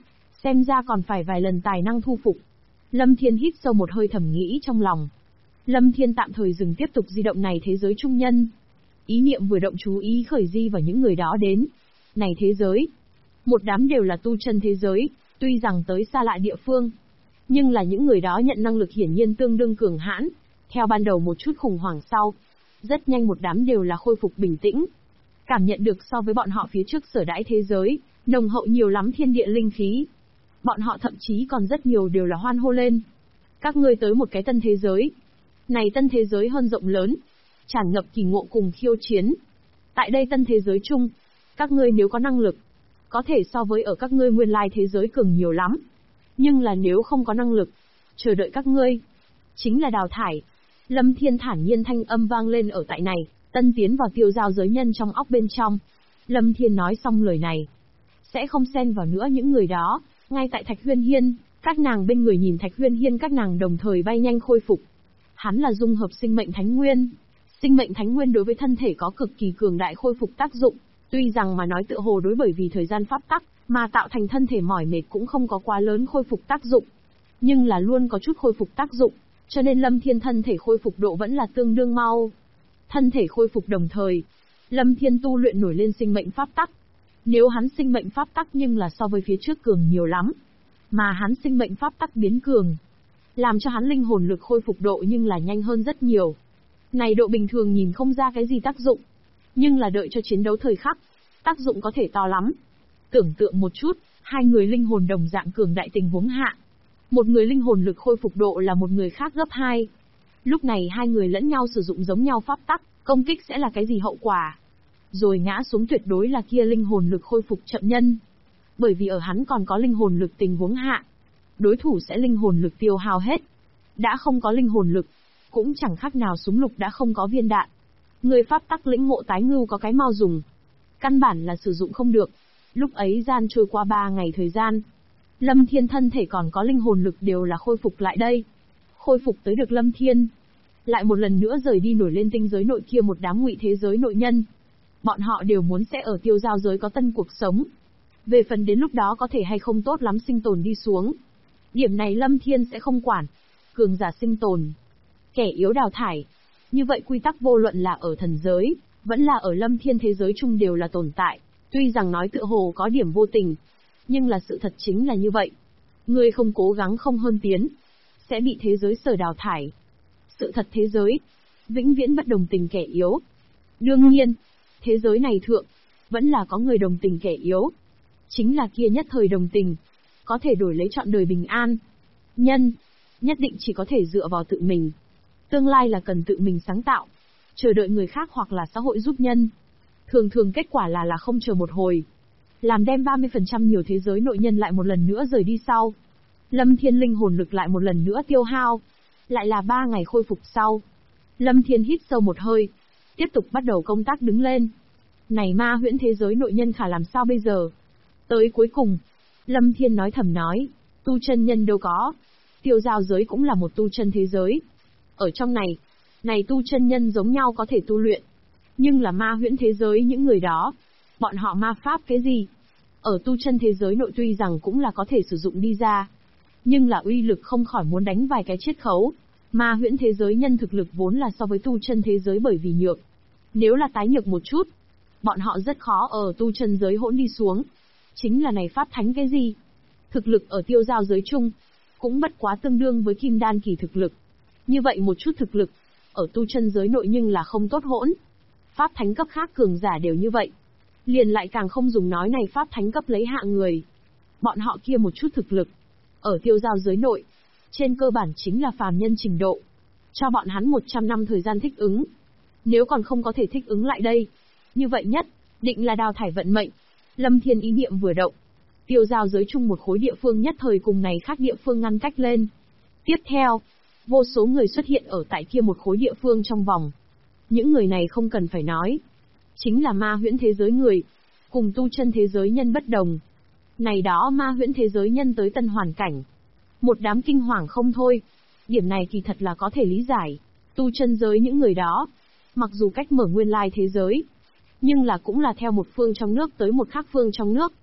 Xem ra còn phải vài lần tài năng thu phục. Lâm Thiên hít sâu một hơi thầm nghĩ trong lòng. Lâm Thiên tạm thời dừng tiếp tục di động này thế giới trung nhân. Ý niệm vừa động chú ý khởi di vào những người đó đến. Này thế giới. Một đám đều là tu chân thế giới, tuy rằng tới xa lạ địa phương. Nhưng là những người đó nhận năng lực hiển nhiên tương đương cường hãn. Theo ban đầu một chút khủng hoảng sau. Rất nhanh một đám đều là khôi phục bình tĩnh. Cảm nhận được so với bọn họ phía trước sở đãi thế giới, nồng hậu nhiều lắm thiên địa linh khí. Bọn họ thậm chí còn rất nhiều đều là hoan hô lên. Các ngươi tới một cái tân thế giới. Này tân thế giới hơn rộng lớn, tràn ngập kỳ ngộ cùng khiêu chiến. Tại đây tân thế giới chung, các ngươi nếu có năng lực, có thể so với ở các ngươi nguyên lai thế giới cường nhiều lắm. Nhưng là nếu không có năng lực, chờ đợi các ngươi, chính là đào thải. Lâm Thiên thản nhiên thanh âm vang lên ở tại này, tân tiến vào tiêu giao giới nhân trong óc bên trong. Lâm Thiên nói xong lời này, sẽ không xen vào nữa những người đó, ngay tại Thạch Huyên Hiên, các nàng bên người nhìn Thạch Huyên Hiên các nàng đồng thời bay nhanh khôi phục. Hắn là dung hợp sinh mệnh thánh nguyên. Sinh mệnh thánh nguyên đối với thân thể có cực kỳ cường đại khôi phục tác dụng, tuy rằng mà nói tựa hồ đối bởi vì thời gian pháp tắc, mà tạo thành thân thể mỏi mệt cũng không có quá lớn khôi phục tác dụng. Nhưng là luôn có chút khôi phục tác dụng, cho nên Lâm Thiên thân thể khôi phục độ vẫn là tương đương mau. Thân thể khôi phục đồng thời, Lâm Thiên tu luyện nổi lên sinh mệnh pháp tắc. Nếu hắn sinh mệnh pháp tắc nhưng là so với phía trước cường nhiều lắm, mà hắn sinh mệnh pháp tắc biến cường, làm cho hắn linh hồn lực khôi phục độ nhưng là nhanh hơn rất nhiều. Này độ bình thường nhìn không ra cái gì tác dụng, nhưng là đợi cho chiến đấu thời khắc, tác dụng có thể to lắm. Tưởng tượng một chút, hai người linh hồn đồng dạng cường đại tình huống hạ. Một người linh hồn lực khôi phục độ là một người khác gấp 2. Lúc này hai người lẫn nhau sử dụng giống nhau pháp tắc, công kích sẽ là cái gì hậu quả? Rồi ngã xuống tuyệt đối là kia linh hồn lực khôi phục chậm nhân. Bởi vì ở hắn còn có linh hồn lực tình huống hạ, đối thủ sẽ linh hồn lực tiêu hao hết. Đã không có linh hồn lực, cũng chẳng khác nào súng lục đã không có viên đạn. Người pháp tắc lĩnh ngộ tái ngưu có cái mau dùng. Căn bản là sử dụng không được. Lúc ấy gian trôi qua 3 ngày thời gian. Lâm Thiên thân thể còn có linh hồn lực đều là khôi phục lại đây. Khôi phục tới được Lâm Thiên. Lại một lần nữa rời đi nổi lên tinh giới nội kia một đám ngụy thế giới nội nhân. Bọn họ đều muốn sẽ ở tiêu giao giới có tân cuộc sống. Về phần đến lúc đó có thể hay không tốt lắm sinh tồn đi xuống. Điểm này Lâm Thiên sẽ không quản. Cường giả sinh tồn, kẻ yếu đào thải. Như vậy quy tắc vô luận là ở thần giới, vẫn là ở Lâm Thiên thế giới chung đều là tồn tại. Tuy rằng nói tựa hồ có điểm vô tình, nhưng là sự thật chính là như vậy. Người không cố gắng không hơn tiến, sẽ bị thế giới sở đào thải. Sự thật thế giới, vĩnh viễn bất đồng tình kẻ yếu. Đương nhiên, thế giới này thượng, vẫn là có người đồng tình kẻ yếu. Chính là kia nhất thời đồng tình, có thể đổi lấy trọn đời bình an. Nhân, nhất định chỉ có thể dựa vào tự mình. Tương lai là cần tự mình sáng tạo, chờ đợi người khác hoặc là xã hội giúp nhân. Thường thường kết quả là không chờ một hồi. Làm đem 30% nhiều thế giới nội nhân lại một lần nữa rời đi sau. Lâm Thiên linh hồn lực lại một lần nữa tiêu hao. Lại là 3 ngày khôi phục sau. Lâm Thiên hít sâu một hơi, tiếp tục bắt đầu công tác đứng lên. Này ma huyễn thế giới nội nhân khả làm sao bây giờ? Tới cuối cùng, Lâm Thiên nói thầm nói, tu chân nhân đâu có. Tiêu giao giới cũng là một tu chân thế giới. Ở trong này tu chân nhân giống nhau có thể tu luyện. Nhưng là ma huyễn thế giới những người đó, bọn họ ma pháp cái gì? Ở tu chân thế giới nội tuy rằng cũng là có thể sử dụng đi ra. Nhưng là uy lực không khỏi muốn đánh vài cái chiết khấu. Ma huyễn thế giới nhân thực lực vốn là so với tu chân thế giới bởi vì nhược. Nếu là tái nhược một chút, bọn họ rất khó ở tu chân giới hỗn đi xuống. Chính là này pháp thánh cái gì? Thực lực ở tiêu giao giới chung, cũng bất quá tương đương với kim đan kỳ thực lực. Như vậy một chút thực lực, ở tu chân giới nội nhưng là không tốt hỗn. Pháp thánh cấp khác cường giả đều như vậy. Liền lại càng không dùng nói này pháp thánh cấp lấy hạ người. Bọn họ kia một chút thực lực, ở tiêu giao giới nội, trên cơ bản chính là phàm nhân trình độ. Cho bọn hắn 100 năm thời gian thích ứng. Nếu còn không có thể thích ứng lại đây, như vậy nhất, định là đào thải vận mệnh. Lâm Thiên ý niệm vừa động. Tiêu giao giới chung một khối địa phương nhất thời cùng này khác địa phương ngăn cách lên. Tiếp theo, vô số người xuất hiện ở tại kia một khối địa phương trong vòng. Những người này không cần phải nói. Chính là ma huyễn thế giới người. Cùng tu chân thế giới nhân bất đồng. Này đó ma huyễn thế giới nhân tới tân hoàn cảnh. Một đám kinh hoàng không thôi. Điểm này kỳ thật là có thể lý giải. Tu chân giới những người đó, mặc dù cách mở nguyên lai thế giới, nhưng là cũng là theo một phương trong nước tới một khác phương trong nước.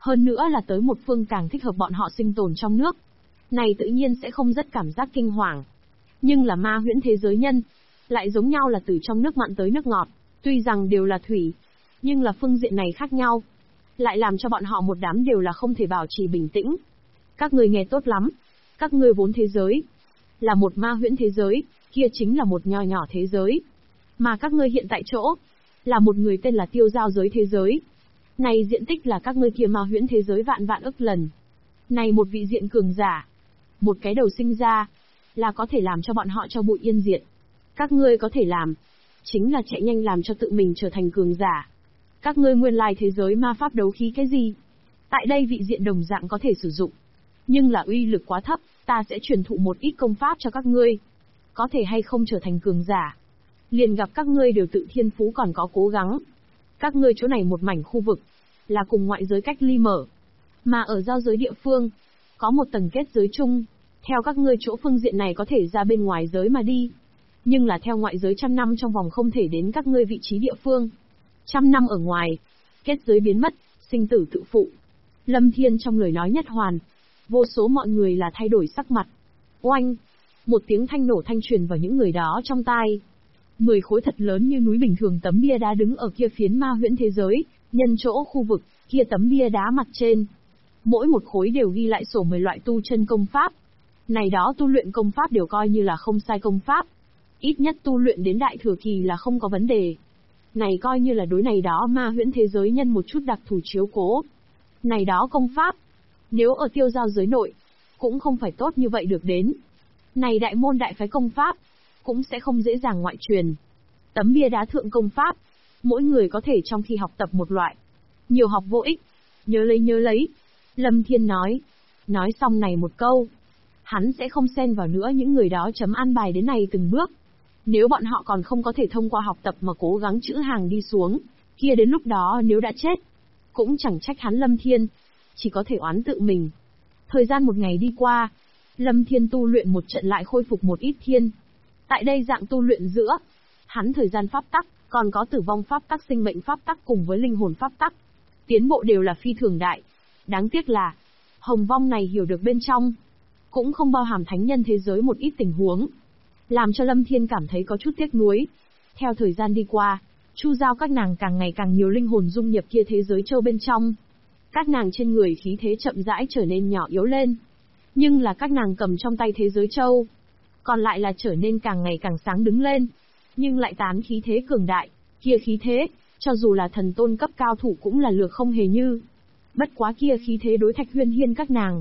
Hơn nữa là tới một phương càng thích hợp bọn họ sinh tồn trong nước. Này tự nhiên sẽ không rất cảm giác kinh hoàng. Nhưng là ma huyễn thế giới nhân, lại giống nhau là từ trong nước mặn tới nước ngọt, tuy rằng đều là thủy, nhưng là phương diện này khác nhau, lại làm cho bọn họ một đám đều là không thể bảo trì bình tĩnh. Các ngươi nghe tốt lắm, các ngươi vốn thế giới là một ma huyễn thế giới, kia chính là một nho nhỏ thế giới. Mà các ngươi hiện tại chỗ là một người tên là tiêu giao giới thế giới. Này diện tích là các ngươi kia ma huyễn thế giới vạn vạn ức lần. Này một vị diện cường giả, một cái đầu sinh ra, là có thể làm cho bọn họ cho bụi yên diệt. Các ngươi có thể làm, chính là chạy nhanh làm cho tự mình trở thành cường giả. Các ngươi nguyên lai thế giới ma pháp đấu khí cái gì? Tại đây vị diện đồng dạng có thể sử dụng. Nhưng là uy lực quá thấp, ta sẽ truyền thụ một ít công pháp cho các ngươi. Có thể hay không trở thành cường giả. Liền gặp các ngươi đều tự thiên phú còn có cố gắng. Các ngươi chỗ này một mảnh khu vực, là cùng ngoại giới cách ly mở. Mà ở giao giới địa phương, có một tầng kết giới chung. Theo các ngươi chỗ phương diện này có thể ra bên ngoài giới mà đi. Nhưng là theo ngoại giới 100 năm trong vòng không thể đến các ngươi vị trí địa phương. 100 năm ở ngoài, kết giới biến mất, sinh tử tự phụ. Lâm Thiên trong lời nói nhất hoàn. Vô số mọi người là thay đổi sắc mặt. Oanh! Một tiếng thanh nổ thanh truyền vào những người đó trong tai. 10 khối thật lớn như núi bình thường tấm bia đá đứng ở kia phiến ma huyễn thế giới, nhân chỗ khu vực, kia tấm bia đá mặt trên. Mỗi một khối đều ghi lại sổ 10 loại tu chân công pháp. Này đó tu luyện công pháp đều coi như là không sai công pháp. Ít nhất tu luyện đến đại thừa kỳ là không có vấn đề. Này coi như là đối này đó ma huyễn thế giới nhân một chút đặc thù chiếu cố. Này đó công pháp, nếu ở tiêu giao giới nội, cũng không phải tốt như vậy được đến. Này đại môn đại phái công pháp, cũng sẽ không dễ dàng ngoại truyền. Tấm bia đá thượng công pháp, mỗi người có thể trong khi học tập một loại. Nhiều học vô ích, nhớ lấy. Lâm Thiên nói. Nói xong này một câu, hắn sẽ không xen vào nữa những người đó chấm an bài đến này từng bước. Nếu bọn họ còn không có thể thông qua học tập mà cố gắng chữ hàng đi xuống, kia đến lúc đó nếu đã chết, cũng chẳng trách hắn Lâm Thiên, chỉ có thể oán tự mình. Thời gian một ngày đi qua, Lâm Thiên tu luyện một trận lại khôi phục một ít thiên. Tại đây dạng tu luyện giữa, hắn thời gian pháp tắc, còn có tử vong pháp tắc sinh mệnh pháp tắc cùng với linh hồn pháp tắc. Tiến bộ đều là phi thường đại. Đáng tiếc là, hồng vong này hiểu được bên trong, cũng không bao hàm thánh nhân thế giới một ít tình huống. Làm cho Lâm Thiên cảm thấy có chút tiếc nuối. Theo thời gian đi qua, Chu Giao các nàng càng ngày càng nhiều linh hồn dung nhập kia thế giới châu bên trong. Các nàng trên người khí thế chậm rãi trở nên nhỏ yếu lên. Nhưng là các nàng cầm trong tay thế giới châu, còn lại là trở nên càng ngày càng sáng đứng lên. Nhưng lại tán khí thế cường đại, kia khí thế, cho dù là thần tôn cấp cao thủ cũng là lược không hề như. Bất quá kia khí thế đối Thạch Huyên Hiên các nàng,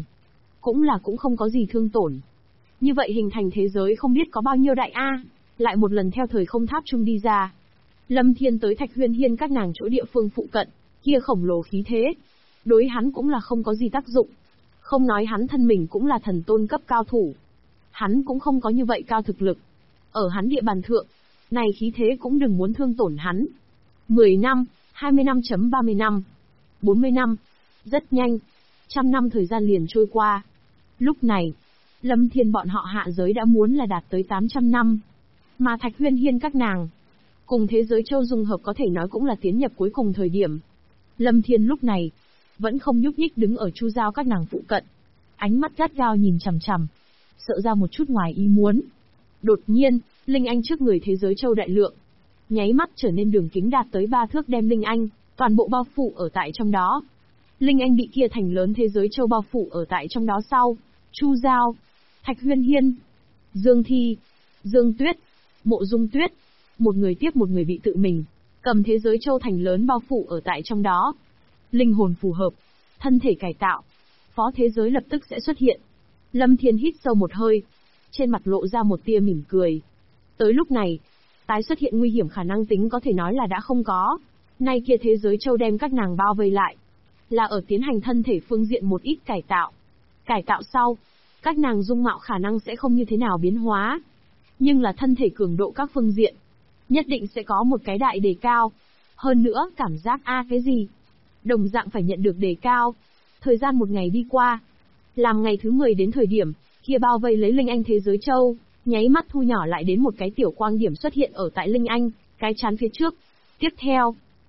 cũng không có gì thương tổn. Như vậy hình thành thế giới không biết có bao nhiêu đại A, lại một lần theo thời không tháp chung đi ra. Lâm Thiên tới Thạch Huyên Hiên các nàng chỗ địa phương phụ cận, kia khổng lồ khí thế, đối hắn cũng là không có gì tác dụng. Không nói hắn thân mình cũng là thần tôn cấp cao thủ. Hắn cũng không có như vậy cao thực lực. Ở hắn địa bàn thượng, này khí thế cũng đừng muốn thương tổn hắn. 10 năm, 20 năm.30 năm, 40 năm. Rất nhanh, 100 năm thời gian liền trôi qua. Lúc này, Lâm Thiên bọn họ hạ giới đã muốn là đạt tới 800 năm. Mà Thạch Huyên Hiên các nàng, cùng thế giới châu dung hợp có thể nói cũng là tiến nhập cuối cùng thời điểm. Lâm Thiên lúc này, vẫn không nhúc nhích đứng ở Chu Giao các nàng phụ cận. Ánh mắt gắt gao nhìn chằm chằm, sợ ra một chút ngoài ý muốn. Đột nhiên, Linh Anh trước người thế giới châu đại lượng, nháy mắt trở nên đường kính đạt tới 3 thước đem Linh Anh, toàn bộ bao phủ ở tại trong đó. Linh Anh bị kia thành lớn thế giới châu bao phủ ở tại trong đó sau. Chu Giao, Thạch Huyên Hiên, Dương Thi, Dương Tuyết, Mộ Dung Tuyết, một người tiếp một người bị tự mình cầm thế giới châu thành lớn bao phủ ở tại trong đó. Linh hồn phù hợp, thân thể cải tạo, phó thế giới lập tức sẽ xuất hiện. Lâm Thiên hít sâu một hơi, trên mặt lộ ra một tia mỉm cười. Tới lúc này, tái xuất hiện nguy hiểm khả năng tính có thể nói là đã không có. Nay kia thế giới châu đem các nàng bao vây lại, là ở tiến hành thân thể phương diện một ít cải tạo. Cải tạo sau, các nàng dung mạo khả năng sẽ không như thế nào biến hóa. Nhưng là thân thể cường độ các phương diện, nhất định sẽ có một cái đại đề cao. Hơn nữa, cảm giác cái gì? Đồng dạng phải nhận được đề cao. Thời gian một ngày đi qua. Làm ngày thứ 10 đến thời điểm, kia bao vây lấy Linh Anh thế giới châu, nháy mắt thu nhỏ lại đến một cái tiểu quang điểm xuất hiện ở tại Linh Anh, cái chán phía trước. Tiếp theo,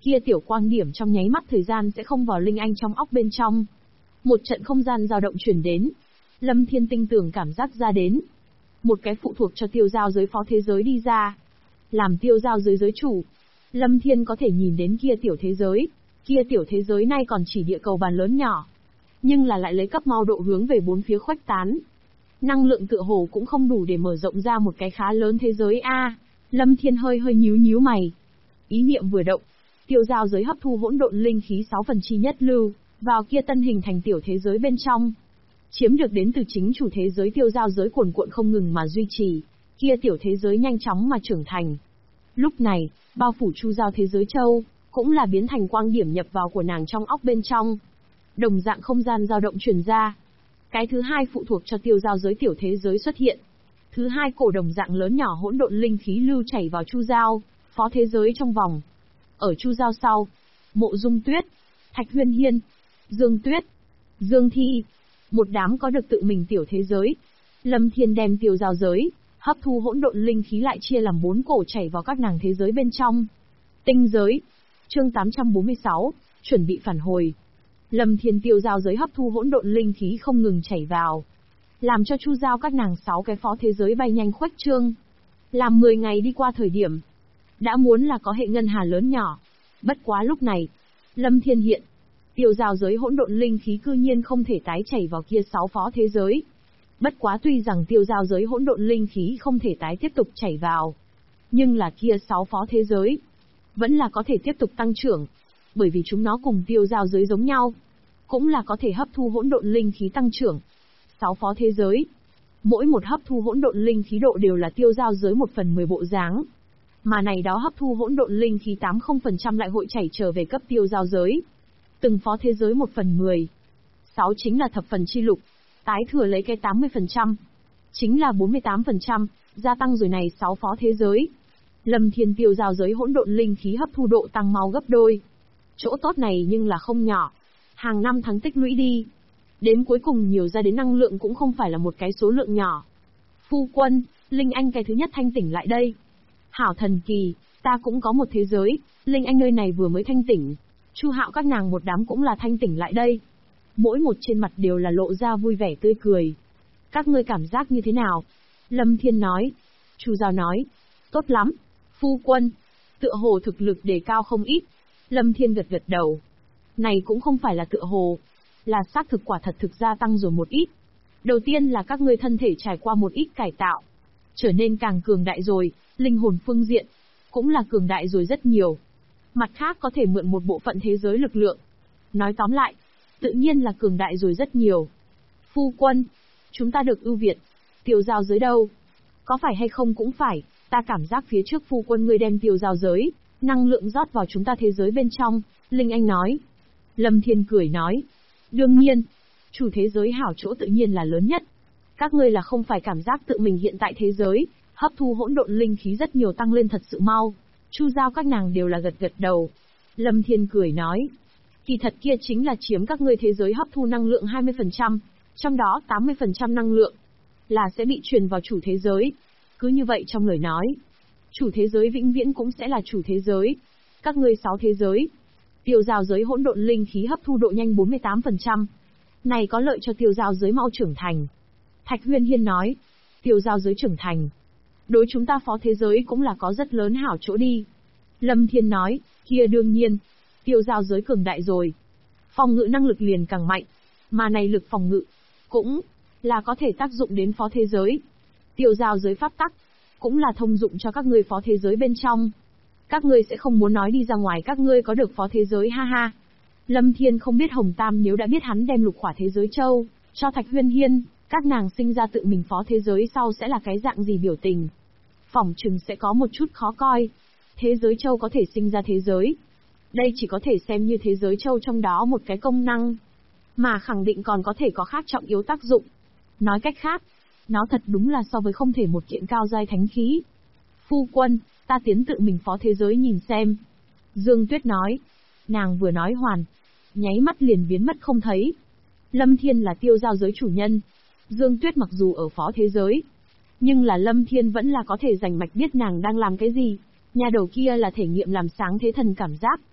kia tiểu quang điểm trong nháy mắt thời gian sẽ không vào Linh Anh trong óc bên trong. Một trận không gian dao động chuyển đến. Lâm Thiên tinh tường cảm giác ra đến. Một cái phụ thuộc cho tiêu giao giới phó thế giới đi ra. Làm tiêu giao giới giới chủ. Lâm Thiên có thể nhìn đến kia tiểu thế giới. Kia tiểu thế giới nay còn chỉ địa cầu bàn lớn nhỏ. Nhưng là lại lấy cấp mau độ hướng về bốn phía khuếch tán. Năng lượng tựa hồ cũng không đủ để mở rộng ra một cái khá lớn thế giới a. Lâm Thiên hơi nhíu mày. Ý niệm vừa động. Tiêu giao giới hấp thu hỗn độn linh khí 6/1 lưu, vào kia tân hình thành tiểu thế giới bên trong. Chiếm được đến từ chính chủ thế giới tiêu giao giới cuồn cuộn không ngừng mà duy trì, kia tiểu thế giới nhanh chóng mà trưởng thành. Lúc này, bao phủ chu giao thế giới châu, cũng là biến thành quang điểm nhập vào của nàng trong óc bên trong. Đồng dạng không gian dao động truyền ra. Cái thứ hai phụ thuộc cho tiêu giao giới tiểu thế giới xuất hiện. Thứ hai cổ đồng dạng lớn nhỏ hỗn độn linh khí lưu chảy vào chu giao, phó thế giới trong vòng. Ở chu giao sau, Mộ Dung Tuyết, Thạch Huyên Hiên, Dương Tuyết, Dương Thi, một đám có được tự mình tiểu thế giới. Lâm Thiên đem tiêu giao giới, hấp thu hỗn độn linh khí lại chia làm 4 cổ chảy vào các nàng thế giới bên trong. Tinh giới. Chương 846, chuẩn bị phản hồi. Lâm Thiên tiêu giao giới hấp thu hỗn độn linh khí không ngừng chảy vào, làm cho chu giao các nàng 6 cái phó thế giới bay nhanh khuếch trương. Làm 10 ngày đi qua thời điểm, đã muốn là có hệ ngân hà lớn nhỏ. Bất quá lúc này, Lâm Thiên hiện, tiêu giao giới hỗn độn linh khí cư nhiên không thể tái chảy vào kia 6 phó thế giới. Bất quá tuy rằng tiêu giao giới hỗn độn linh khí không thể tái tiếp tục chảy vào, nhưng là kia 6 phó thế giới vẫn là có thể tiếp tục tăng trưởng, bởi vì chúng nó cùng tiêu giao giới giống nhau, cũng là có thể hấp thu hỗn độn linh khí tăng trưởng. 6 phó thế giới, mỗi một hấp thu hỗn độn linh khí độ đều là tiêu giao giới 1/10 bộ dáng. Mà này đó hấp thu hỗn độn linh khí 80% lại hội chảy trở về cấp tiêu giao giới. Từng phó thế giới 1/10. 6 chính là thập phần chi lục, tái thừa lấy cái 80%, chính là 48%, gia tăng rồi này 6 phó thế giới. Lâm Thiên tiêu giao giới hỗn độn linh khí hấp thu độ tăng mau gấp đôi. Chỗ tốt này nhưng là không nhỏ. Hàng năm tháng tích lũy đi, đến cuối cùng nhiều ra đến năng lượng cũng không phải là một cái số lượng nhỏ. Phu quân, Linh Anh cái thứ nhất thanh tỉnh lại đây. Hảo thần kỳ, ta cũng có một thế giới, Linh Anh nơi này vừa mới thanh tỉnh. Chu Hạo các nàng một đám cũng là thanh tỉnh lại đây. Mỗi một trên mặt đều là lộ ra vui vẻ tươi cười. Các ngươi cảm giác như thế nào? Lâm Thiên nói. Chu Giao nói. Tốt lắm. Phu quân. Tựa hồ thực lực đề cao không ít. Lâm Thiên gật gật đầu. Này cũng không phải là tựa hồ. Là xác thực quả thật thực gia tăng rồi một ít. Đầu tiên là các ngươi thân thể trải qua một ít cải tạo. Trở nên càng cường đại rồi, linh hồn phương diện. Cũng là cường đại rồi rất nhiều. Mặt khác có thể mượn một bộ phận thế giới lực lượng. Nói tóm lại, tự nhiên là cường đại rồi rất nhiều. Phu quân, chúng ta được ưu việt. Tiêu giao giới đâu? Có phải hay không cũng phải, ta cảm giác phía trước phu quân ngươi đem tiêu giao giới, năng lượng rót vào chúng ta thế giới bên trong, Linh Anh nói. Lâm Thiên cười nói. Đương nhiên, chủ thế giới hảo chỗ tự nhiên là lớn nhất. Các ngươi là không phải cảm giác tự mình hiện tại thế giới, hấp thu hỗn độn linh khí rất nhiều tăng lên thật sự mau. Chu Giao các nàng đều là gật gật đầu. Lâm Thiên cười nói. Kỳ thật kia chính là chiếm các ngươi thế giới hấp thu năng lượng 20%, trong đó 80% năng lượng là sẽ bị truyền vào chủ thế giới. Cứ như vậy trong lời nói, chủ thế giới vĩnh viễn cũng sẽ là chủ thế giới. Các ngươi 6 thế giới, tiêu giao giới hỗn độn linh khí hấp thu độ nhanh 48%. Này có lợi cho tiêu giao giới mau trưởng thành. Thạch Huyên Hiên nói, tiêu giao giới trưởng thành, đối chúng ta phó thế giới cũng là có rất lớn hảo chỗ đi. Lâm Thiên nói, kia đương nhiên, tiêu giao giới cường đại rồi, phòng ngự năng lực liền càng mạnh, mà này lực phòng ngự cũng là có thể tác dụng đến phó thế giới. Tiêu giao giới pháp tắc cũng là thông dụng cho các ngươi phó thế giới bên trong. Các ngươi sẽ không muốn nói đi ra ngoài các ngươi có được phó thế giới ha ha. Lâm Thiên không biết Hồng Tam nếu đã biết hắn đem lục khỏa thế giới châu cho Thạch Huyên Hiên, các nàng sinh ra tự mình phó thế giới sau sẽ là cái dạng gì biểu tình. Phỏng chừng sẽ có một chút khó coi. Thế giới châu có thể sinh ra thế giới. Đây chỉ có thể xem như thế giới châu trong đó một cái công năng, mà khẳng định còn có thể có khác trọng yếu tác dụng. Nói cách khác, nó thật đúng là so với không thể một kiện cao giai thánh khí. Phu quân, ta tiến tự mình phó thế giới nhìn xem. Dương Tuyết nói. Nàng vừa nói hoàn, nháy mắt liền biến mất không thấy. Lâm Thiên là tiêu giao giới chủ nhân. Dương Tuyết mặc dù ở phó thế giới, nhưng là Lâm Thiên vẫn là có thể rành mạch biết nàng đang làm cái gì. Nhà đầu kia là thể nghiệm làm sáng thế thần cảm giác.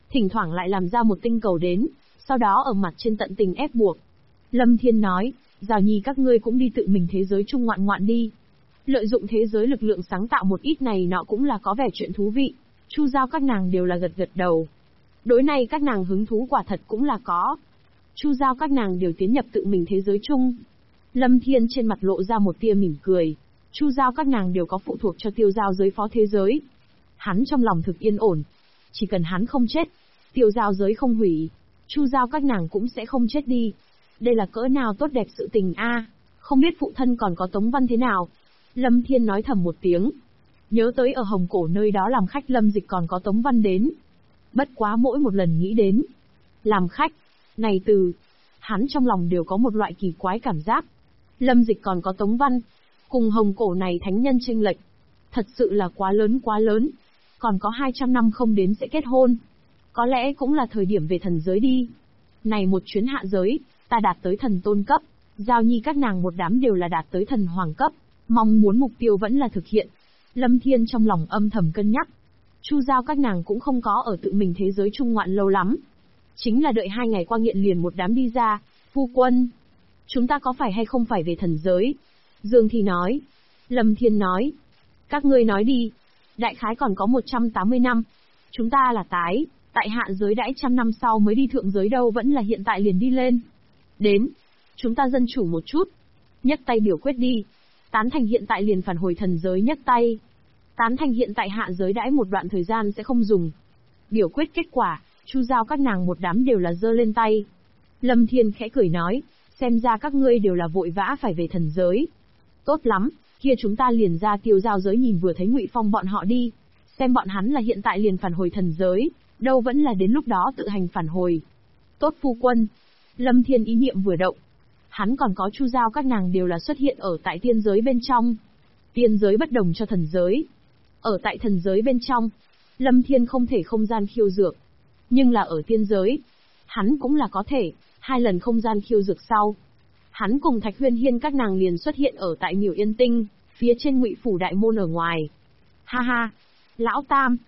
thỉnh thoảng lại làm ra một tinh cầu đến, sau đó ở mặt trên tận tình ép buộc. Lâm Thiên nói, Giảo Nhi các ngươi cũng đi tự mình thế giới chung ngoạn ngoạn đi. Lợi dụng thế giới lực lượng sáng tạo một ít này nọ cũng là có vẻ chuyện thú vị. Chu Giao các nàng đều là gật gật đầu. Đối này các nàng hứng thú quả thật cũng là có. Chu Giao các nàng đều tiến nhập tự mình thế giới chung. Lâm Thiên trên mặt lộ ra một tia mỉm cười. Chu Giao các nàng đều có phụ thuộc cho Tiêu Giao giới phó thế giới. Hắn trong lòng thực yên ổn. Chỉ cần hắn không chết, Tiêu Giao giới không hủy, Chu Giao các nàng cũng sẽ không chết đi. Đây là cỡ nào tốt đẹp sự tình a, không biết phụ thân còn có Tống Văn thế nào. Lâm Thiên nói thầm một tiếng. Nhớ tới ở Hồng Cổ nơi đó làm khách Lâm Dịch còn có Tống Văn đến. Bất quá mỗi một lần nghĩ đến làm khách này từ, hắn trong lòng đều có một loại kỳ quái cảm giác. Lâm Dịch còn có Tống Văn, cùng Hồng Cổ này thánh nhân chênh lệch, thật sự là quá lớn. Còn có 200 năm không đến sẽ kết hôn. Có lẽ cũng là thời điểm về thần giới đi. Này một chuyến hạ giới, ta đạt tới thần tôn cấp, Giao Nhi các nàng một đám đều là đạt tới thần hoàng cấp, mong muốn mục tiêu vẫn là thực hiện. Lâm Thiên trong lòng âm thầm cân nhắc. Chu Giao các nàng cũng không có ở tự mình thế giới trung ngoạn lâu lắm. Chính là đợi 2 ngày qua nghiện liền một đám đi ra. Phu quân, chúng ta có phải hay không phải về thần giới? Dương Thi nói. Lâm Thiên nói, các ngươi nói đi. Đại khái còn có 180 năm. Chúng ta là tại hạ giới đãi 100 năm sau mới đi thượng giới đâu, vẫn là hiện tại liền đi lên. Đến, chúng ta dân chủ một chút. Nhấc tay biểu quyết đi. Tán thành hiện tại liền phản hồi thần giới nhấc tay. Tán thành hiện tại hạ giới đãi một đoạn thời gian sẽ không dùng. Biểu quyết kết quả, Chu Giao các nàng một đám đều là giơ lên tay. Lâm Thiên khẽ cười nói, xem ra các ngươi đều là vội vã phải về thần giới. Tốt lắm, kia chúng ta liền ra Tiêu Giao giới nhìn vừa thấy Ngụy Phong bọn họ đi. Xem bọn hắn là hiện tại liền phản hồi thần giới, đâu vẫn là đến lúc đó tự hành phản hồi. Tốt phu quân. Lâm Thiên ý niệm vừa động. Hắn còn có Chu Giao các nàng đều là xuất hiện ở tại tiên giới bên trong. Tiên giới bất đồng cho thần giới. Ở tại thần giới bên trong, Lâm Thiên không thể không gian khiêu dược. Nhưng là ở tiên giới, hắn cũng là có thể, 2 lần không gian khiêu dược sau. Hắn cùng Thạch Huyên Hiên các nàng liền xuất hiện ở tại Miểu Yên Tinh, phía trên Ngụy Phủ đại môn ở ngoài. Ha ha, Lão Tam,